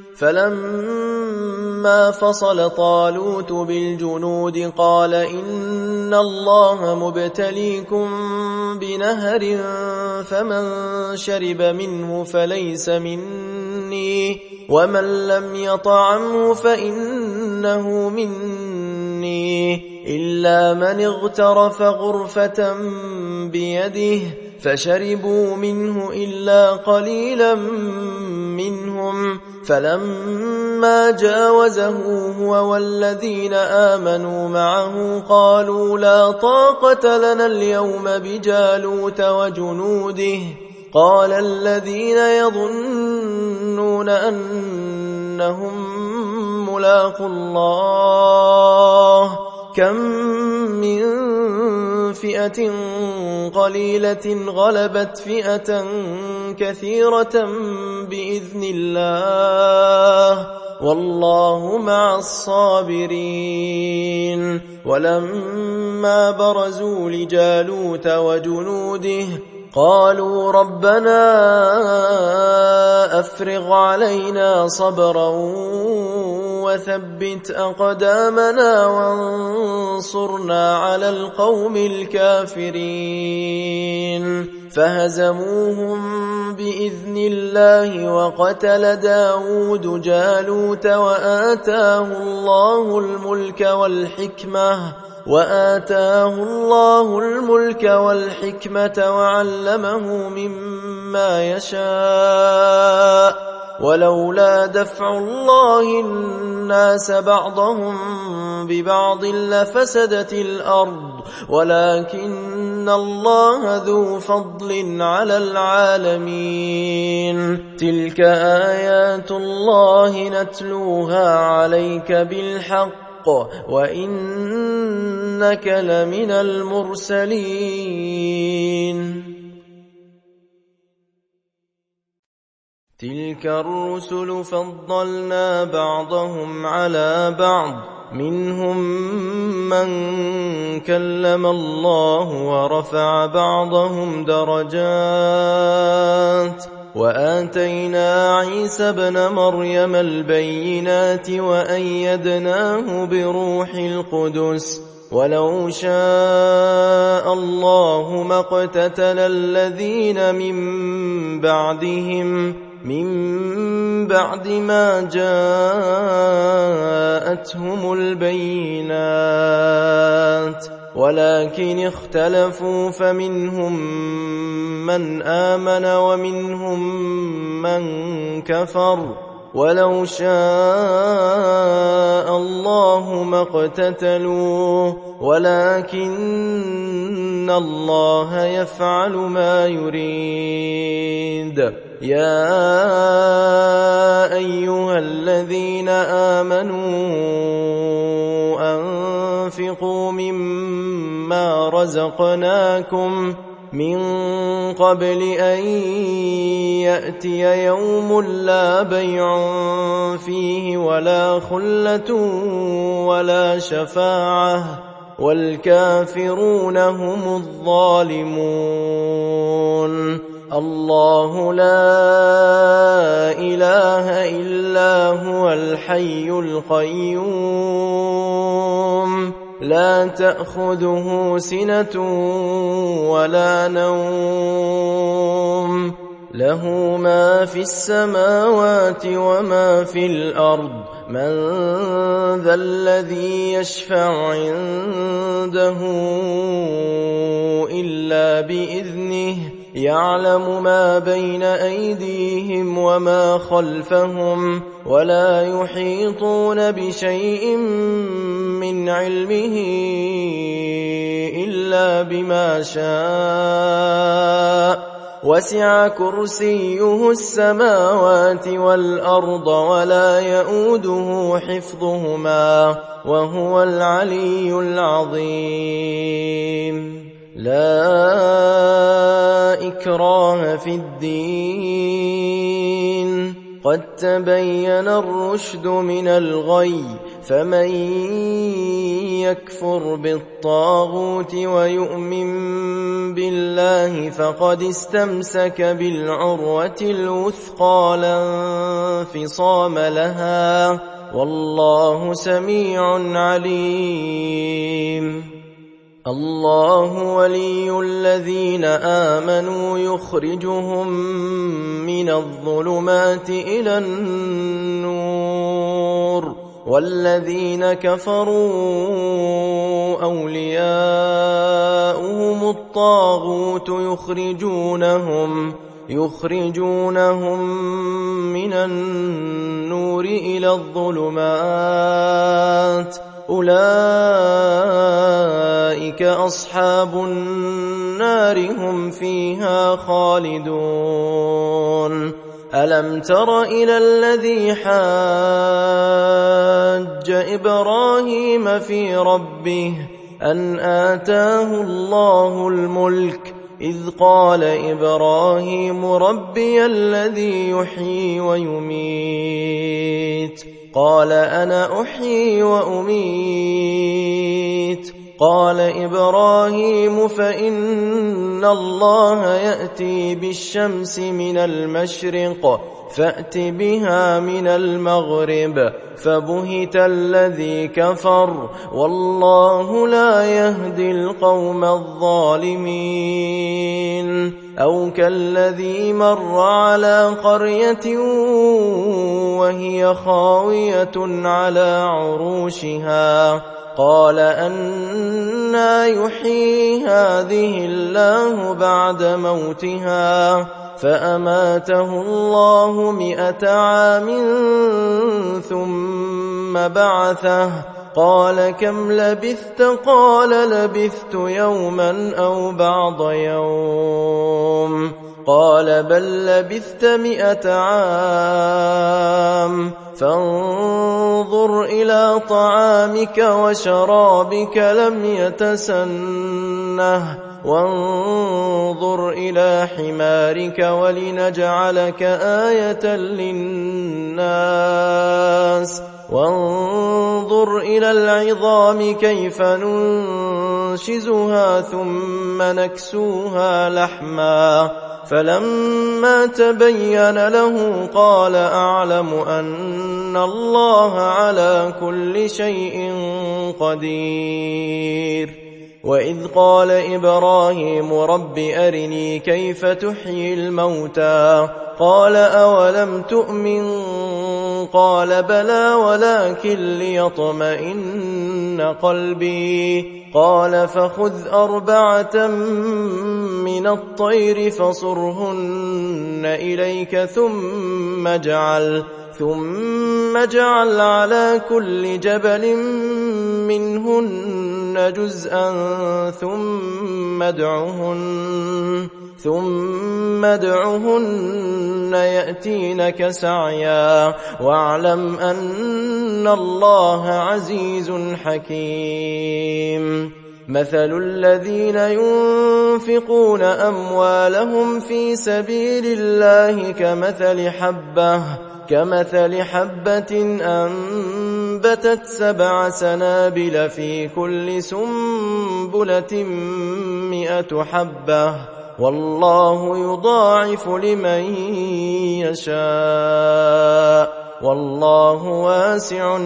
فلما فصل طالوت بالجنود قال إن الله مبتليكم بنهر فمن شرب منه فليس مني ومن لم يطعمه فإنه مني إلا من اغترف غرفة بيده فشربوا منه إلا قليلا منهم فلما جاوزه هو والذين آمنوا معه قالوا لا طاقة لنا اليوم بجالوت وجنوده قال الذين يظنون أنهم ملاقو الله كم من فئة قليلة غلبت فئة كثيرة بإذن الله والله مع الصابرين ولما برزوا لجالوت وجنوده قالوا ربنا أفرغ علينا صبرا وثبت أقدامنا وانصرنا على القوم الكافرين فهزموهم بإذن الله وقتل داود جالوت وآتاه الله الملك والحكمة وعلمه مما يشاء ولولا دفع الله الناس بعضهم ببعض لفسدت الأرض ولكن الله ذو فضل على العالمين تلك آيات الله نتلوها عليك بالحق وإنك لمن المرسلين تلك الرسل فضلنا بعضهم على بعض منهم من كلم الله ورفع بعضهم درجات وآتينا عيسى ابن مريم البينات وأيدناه بروح القدس ولو شاء الله ما اقتتل الذين من بعد ما جاءتهم البينات ولكن اختلفوا فمنهم من آمن ومنهم من كفر ولو شاء الله ما اقتتلوا ولكن الله يفعل ما يريد يا أيها الذين آمنوا أنفقوا مما رزقناكم من قبل أن يأتي يوم لا بيع فيه ولا خلة ولا شفاعة والكافرون هم الظالمون الله لا إله إلا هو الحي القيوم لا تأخذه سنة ولا نوم له ما في السماوات وما في الأرض من ذا الذي يشفع عنده إلا بإذنه يعلم ما بين أيديهم وما خلفهم ولا يحيطون بشيء من علمه إلا بما شاء وسع كرسيه السماوات والأرض ولا يؤوده حفظهما وهو العلي العظيم لا إكراه في الدين قد تبين الرشد من الغي فمن يكفر بالطاغوت ويؤمن بالله فقد استمسك بالعروة الوثقى لا انفصام لها والله سميع عليم الله ولي الذين آمنوا يخرجهم من الظلمات إلى النور والذين كفروا أولياؤهم الطاغوت يخرجونهم من النور إلى الظلمات أولئك أصحاب النار هم فيها خالدون ألم تر إلى الذي حاج إبراهيم في ربه أن آتاه الله الملك إذ قال إبراهيم ربي الذي يحيي ويميت قال أنا أحيي وأميت قال إبراهيم فإن الله يأتي بالشمس من المشرق فأت بها من المغرب فبهت الذي كفر والله لا يهدي القوم الظالمين أو كالذي مر على قرية وهي خاوية على عروشها قال أنى يحيي هذه الله بعد موتها فأماته الله 100 عام ثم بعثه قال كم لبثت قال لبثت يوما أو بعض يوم قال بل لبثت 100 عام فانظر إلى طعامك وشرابك لم يتسنه وانظر إلى حمارك ولنجعلك آية للناس وانظر إلى العظام كيف ننشزها ثم نكسوها لحما فلما تبين له قال أعلم أن الله على كل شيء قدير وإذ قال إبراهيم رب أرني كيف تحيي الموتى قال أولم تؤمن قال بلى ولكن ليطمئن قلبي قال فخذ 4 من الطير فصرهن إليك ثم اجعل على كل جبل منهن جزءا ثم ادعهن يأتينك سعيا واعلم أن الله عزيز حكيم مثل الذين ينفقون أموالهم في سبيل الله كمثل حبة أنبتت 7 سنابل في كل سنبلة 100 حبة والله يضاعف لمن يشاء والله واسع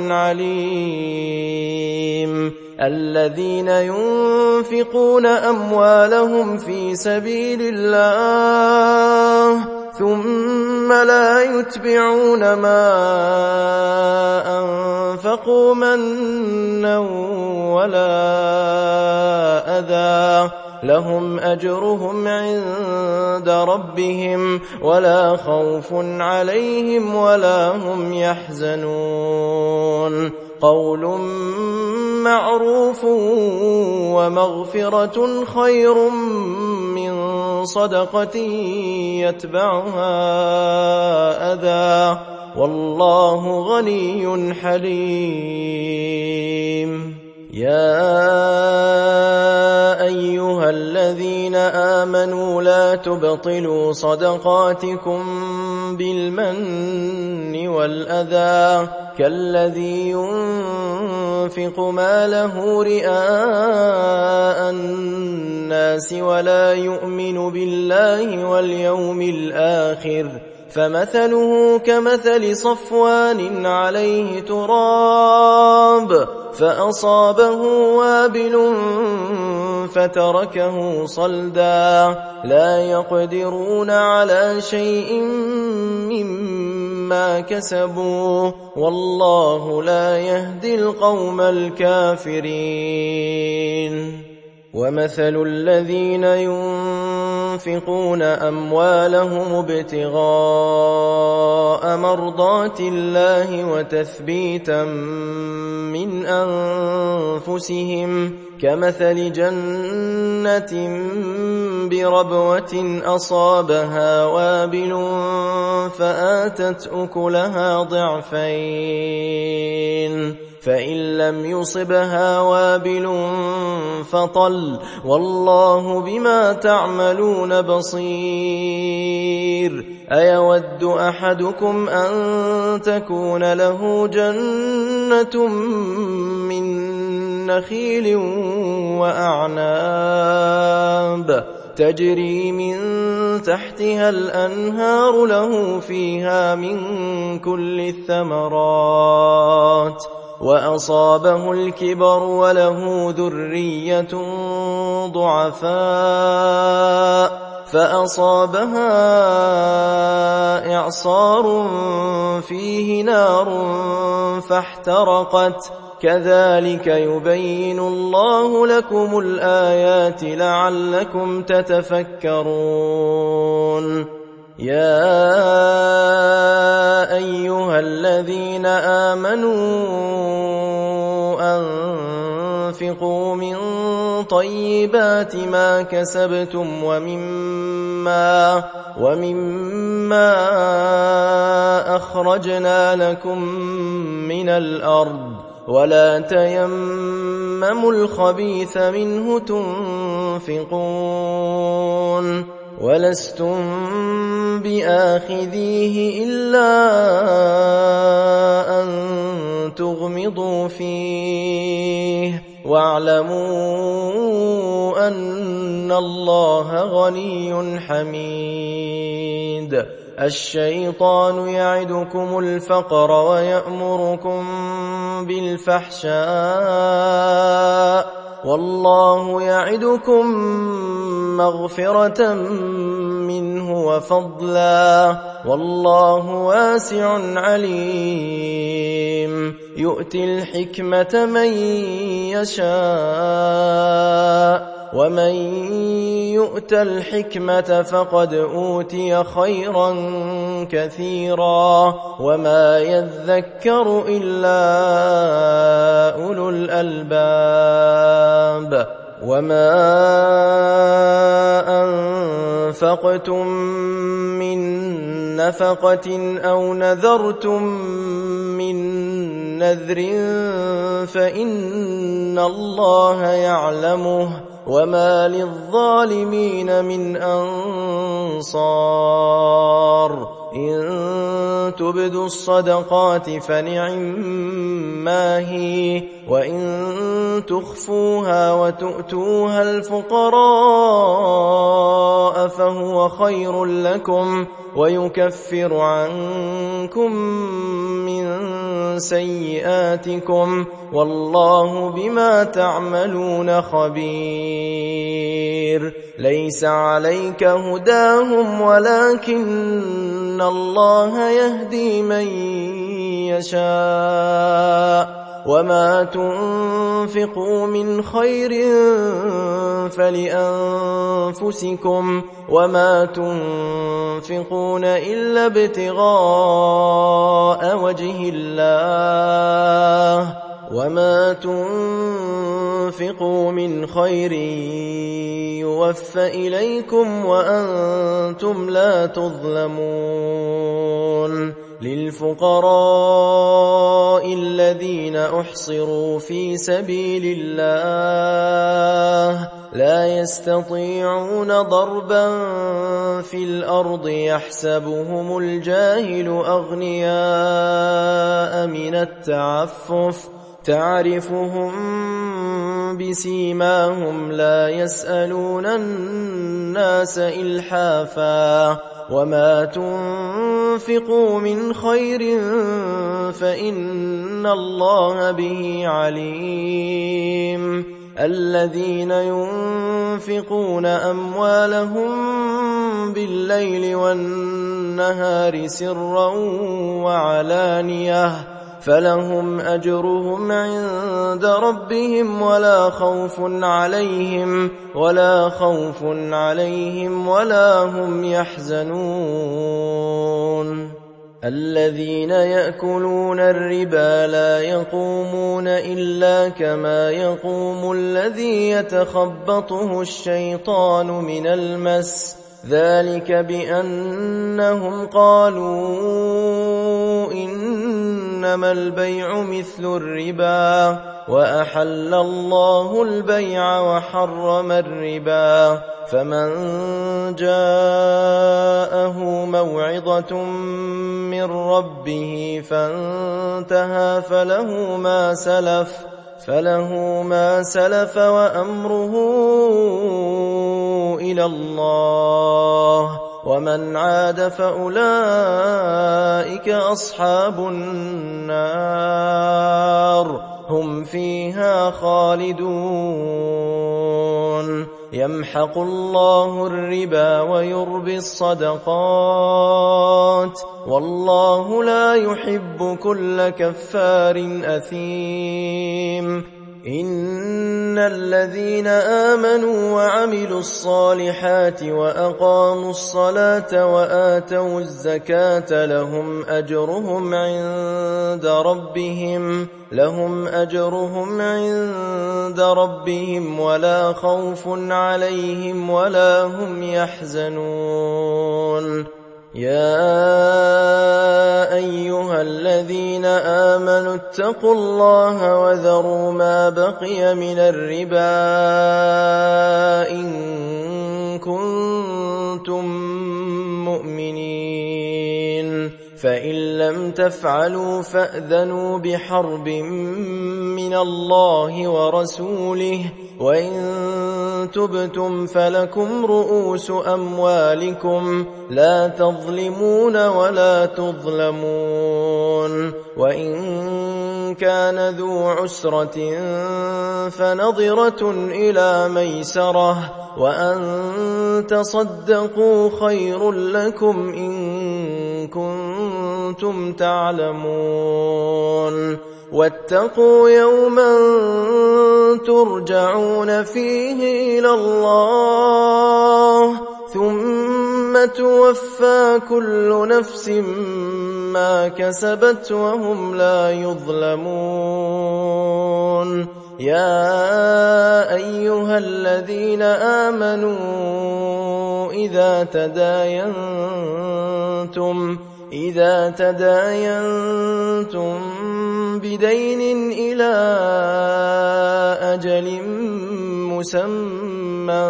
عليم الذين ينفقون أموالهم في سبيل الله ثم لا يتبعون ما أنفقوا منا ولا أذى لهم أجرهم عند ربهم ولا خوف عليهم ولا هم يحزنون قول معروف ومغفرة خير من صدقة يتبعها أذى والله غني حليم يا أيها الذين آمنوا لا تبطلوا صدقاتكم بالمن والأذى كالذي ينفق ماله رئاء الناس ولا يؤمن بالله واليوم الآخر فمثله كمثل صفوان عليه تراب فأصابه وابل فتركه صلدا لا يقدرون على شيء مما كسبوا والله لا يهدي القوم الكافرين ومثل الذين ينفقون أموالهم ابتغاء مرضات الله وتثبيتا من أنفسهم كمثل جنة بربوة أصابها وابل فآتت أكلها ضعفين فإن لم يصبها وابل فطل والله بما تعملون بصير أيود أحدكم أن تكون له جنة من نخيل وأعناب تجري من تحتها الأنهار له فيها من كل الثمرات وأصابه الكبر وله ذرية ضعفاء فأصابها إعصار فيه نار فاحترقت كذلك يبين الله لكم الآيات لعلكم تتفكرون يا أيها الذين آمنوا أنفقوا من طيبات ما كسبتم ومما أخرجنا لكم من الأرض ولا تيمموا الخبيث منه تنفقون ولستم بآخذيه إلا أن تغمضوا فيه واعلموا أن الله غني حميد الشيطان يعدكم الفقر ويأمركم بالفحشاء والله يعدكم مغفرة منه وفضلا والله واسع عليم يؤتي الحكمة من يشاء ومن يؤت الحكمة فقد أوتي خيرا كثيرا وما يذكر إلا أولو الألباب وما أنفقتم من نفقة أو نذرتم من نذر فإن الله يعلمه وما للظالمين من أنصار إن تبدوا الصدقات فنعما هي وإن تخفوها وتؤتوها الفقراء فهو خير لكم ويكفر عنكم من سيئاتكم والله بما تعملون خبير ليس عليك هداهم ولكن الله يهدي من يشاء وما تنفقوا من خير فلأنفسكم وما تنفقون إلا ابتغاء وجه الله وما تنفقوا من خير يوفى إليكم وأنتم لا تظلمون للفقراء الذين أحصروا في سبيل الله لا يستطيعون ضربا في الأرض يحسبهم الجاهل أغنياء من التعفف تعرفهم بسيماهم لا يسألون الناس إلحافا وما تنفقوا من خير فإن الله به عليم الذين ينفقون أموالهم بالليل والنهار سرا وعلانية فلهم أجرهم عند ربهم ولا خوف عليهم ولا هم يحزنون الذين يأكلون الربا لا يقومون إلا كما يقوم الذي يتخبطه الشيطان من المس ذلك بأنهم قالوا إنما البيع مثل الربا وأحل الله البيع وحرم الربا فمن جاءه موعظة من ربه فانتهى فله ما سلف وأمره إلى من الله، ومن عاد فأولئك أصحاب النار هم فيها خالدون. يمحق الله الربا ويربي الصدقات، والله لا يحب كل كفار أثيم. إن الذين آمنوا وعملوا الصالحات وأقاموا الصلاة وآتوا الزكاة لهم أجرهم عند ربهم ولا خوف عليهم ولا هم يحزنون. يا أيها الذين آمنوا اتقوا الله وذروا ما بقي من الربا إن كنتم مؤمنين، فإن لم تفعلوا فأذنوا بحرب من الله ورسوله، وإن تبتم فلكم رؤوس أموالكم لا تظلمون ولا تظلمون. وإن كان ذو عسرة فنظرة إلى ميسرة، وأن تصدقوا خير لكم إن كنتم تعلمون. واتقوا يوما ترجعون فيه إلى الله ثم توفى كل نفس ما كسبت وهم لا يظلمون. يا أيها الذين آمنوا إذا تداينتم بدين إلى أجل مسمى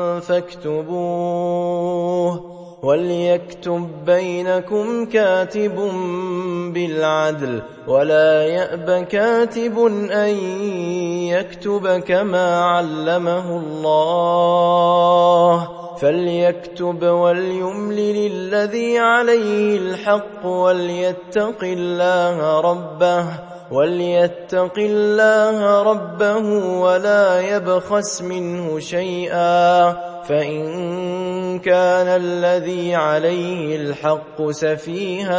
فاكتبوه، وليكتب بينكم كاتب بالعدل، ولا يأب كاتب أن يكتب كما علمه الله، فليكتب وليملل الذي عليه الحق وليتق الله ربه ولا يبخس منه شيئا، فإن كان الذي عليه الحق سفيها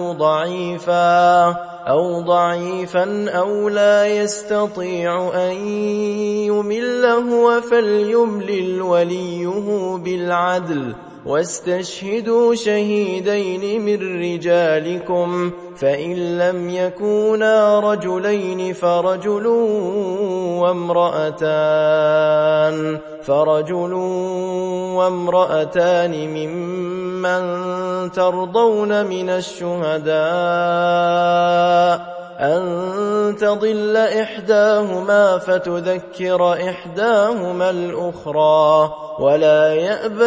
أو ضعيفا أو لا يستطيع أن يمل هو فليملل وليه بالعدل، واستشهدوا شهيدين من رجالكم، فإن لم يكونا رجلين فرجل وامرأتان ممن ترضون من الشهداء أن تضل إحداهما فتذكر إحداهما الأخرى، ولا يأبى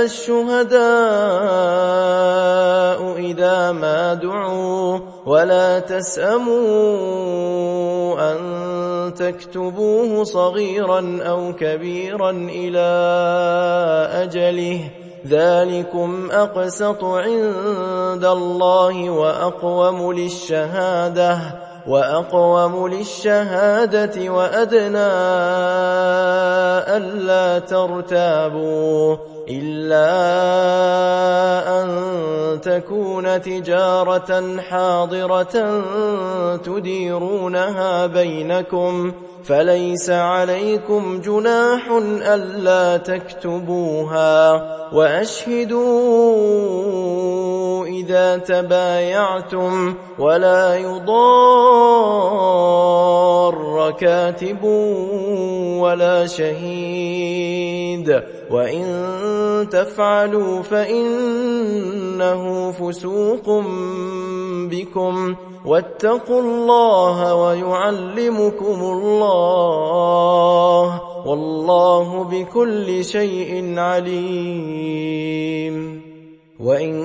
الشهداء إذا ما دعوا، ولا تسأموا أن تكتبوه صغيرا أو كبيرا إلى أجله، ذلكم أقسط عند الله وأقوم للشهادة وأدنى ألا ترتابوا، إلا أن تكون تجارة حاضرة تديرونها بينكم، فليس عليكم جناح ألا تكتبوها، وأشهدوا إذا تبايعتم، ولا يضار كاتب ولا شهيد، وإن تفعلوا فإنه فسوق بكم، واتقوا الله ويعلمكم الله، والله بكل شيء عليم. وإن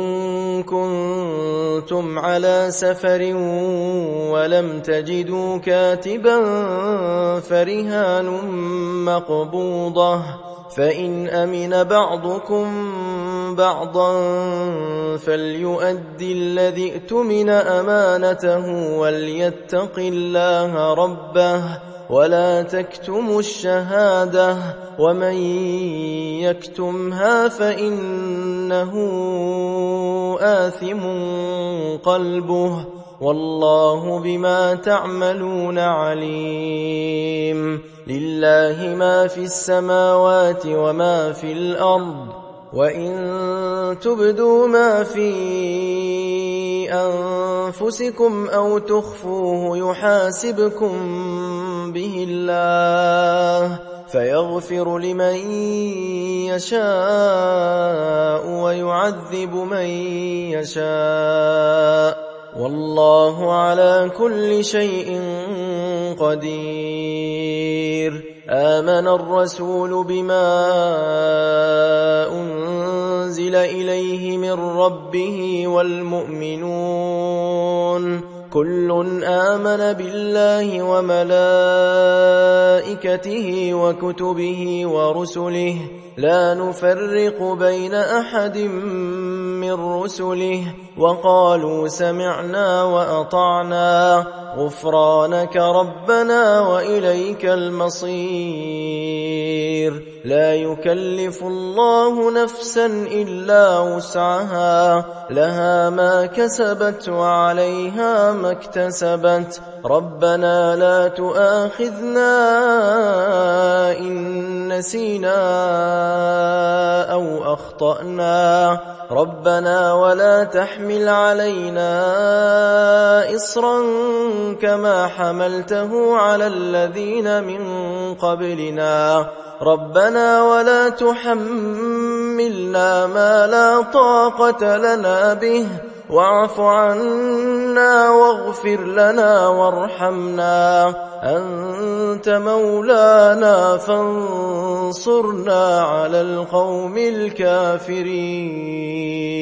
كنتم على سفر ولم تجدوا كاتبا فرهان مقبوضة، فإن أمن بعضكم بعضا فليؤد الذي اؤتمن أمانته وليتق الله ربه ولا تكتموا الشهادة ومن يكتمها فإنه آثم قلبه والله بما تعملون عليم. لله ما في السماوات وما في الأرض وإن تبدوا ما في أنفسكم أو تخفوه يحاسبكم به الله فيغفر لمن يشاء ويعذب من يشاء والله على كل شيء قدير. آمن الرسول بما أنزل إليه من ربه والمؤمنون كل آمن بالله وملائكته وكتبه ورسله لا نفرق بين أحد من رسله وقالوا سمعنا وأطعنا غفرانك ربنا وإليك المصير. لا يكلف الله نفسا إلا وسعها لها ما كسبت وعليها ما اكتسبت ربنا لا تؤاخذنا إن نسينا أو أخطأنا ربنا ولا تحمل علينا إصرا كما حملته على الذين من قبلنا ربنا ولا تحملنا ما لا طاقة لنا به واعف عنا واغفر لنا وارحمنا أنت مولانا فانصرنا على القوم الكافرين.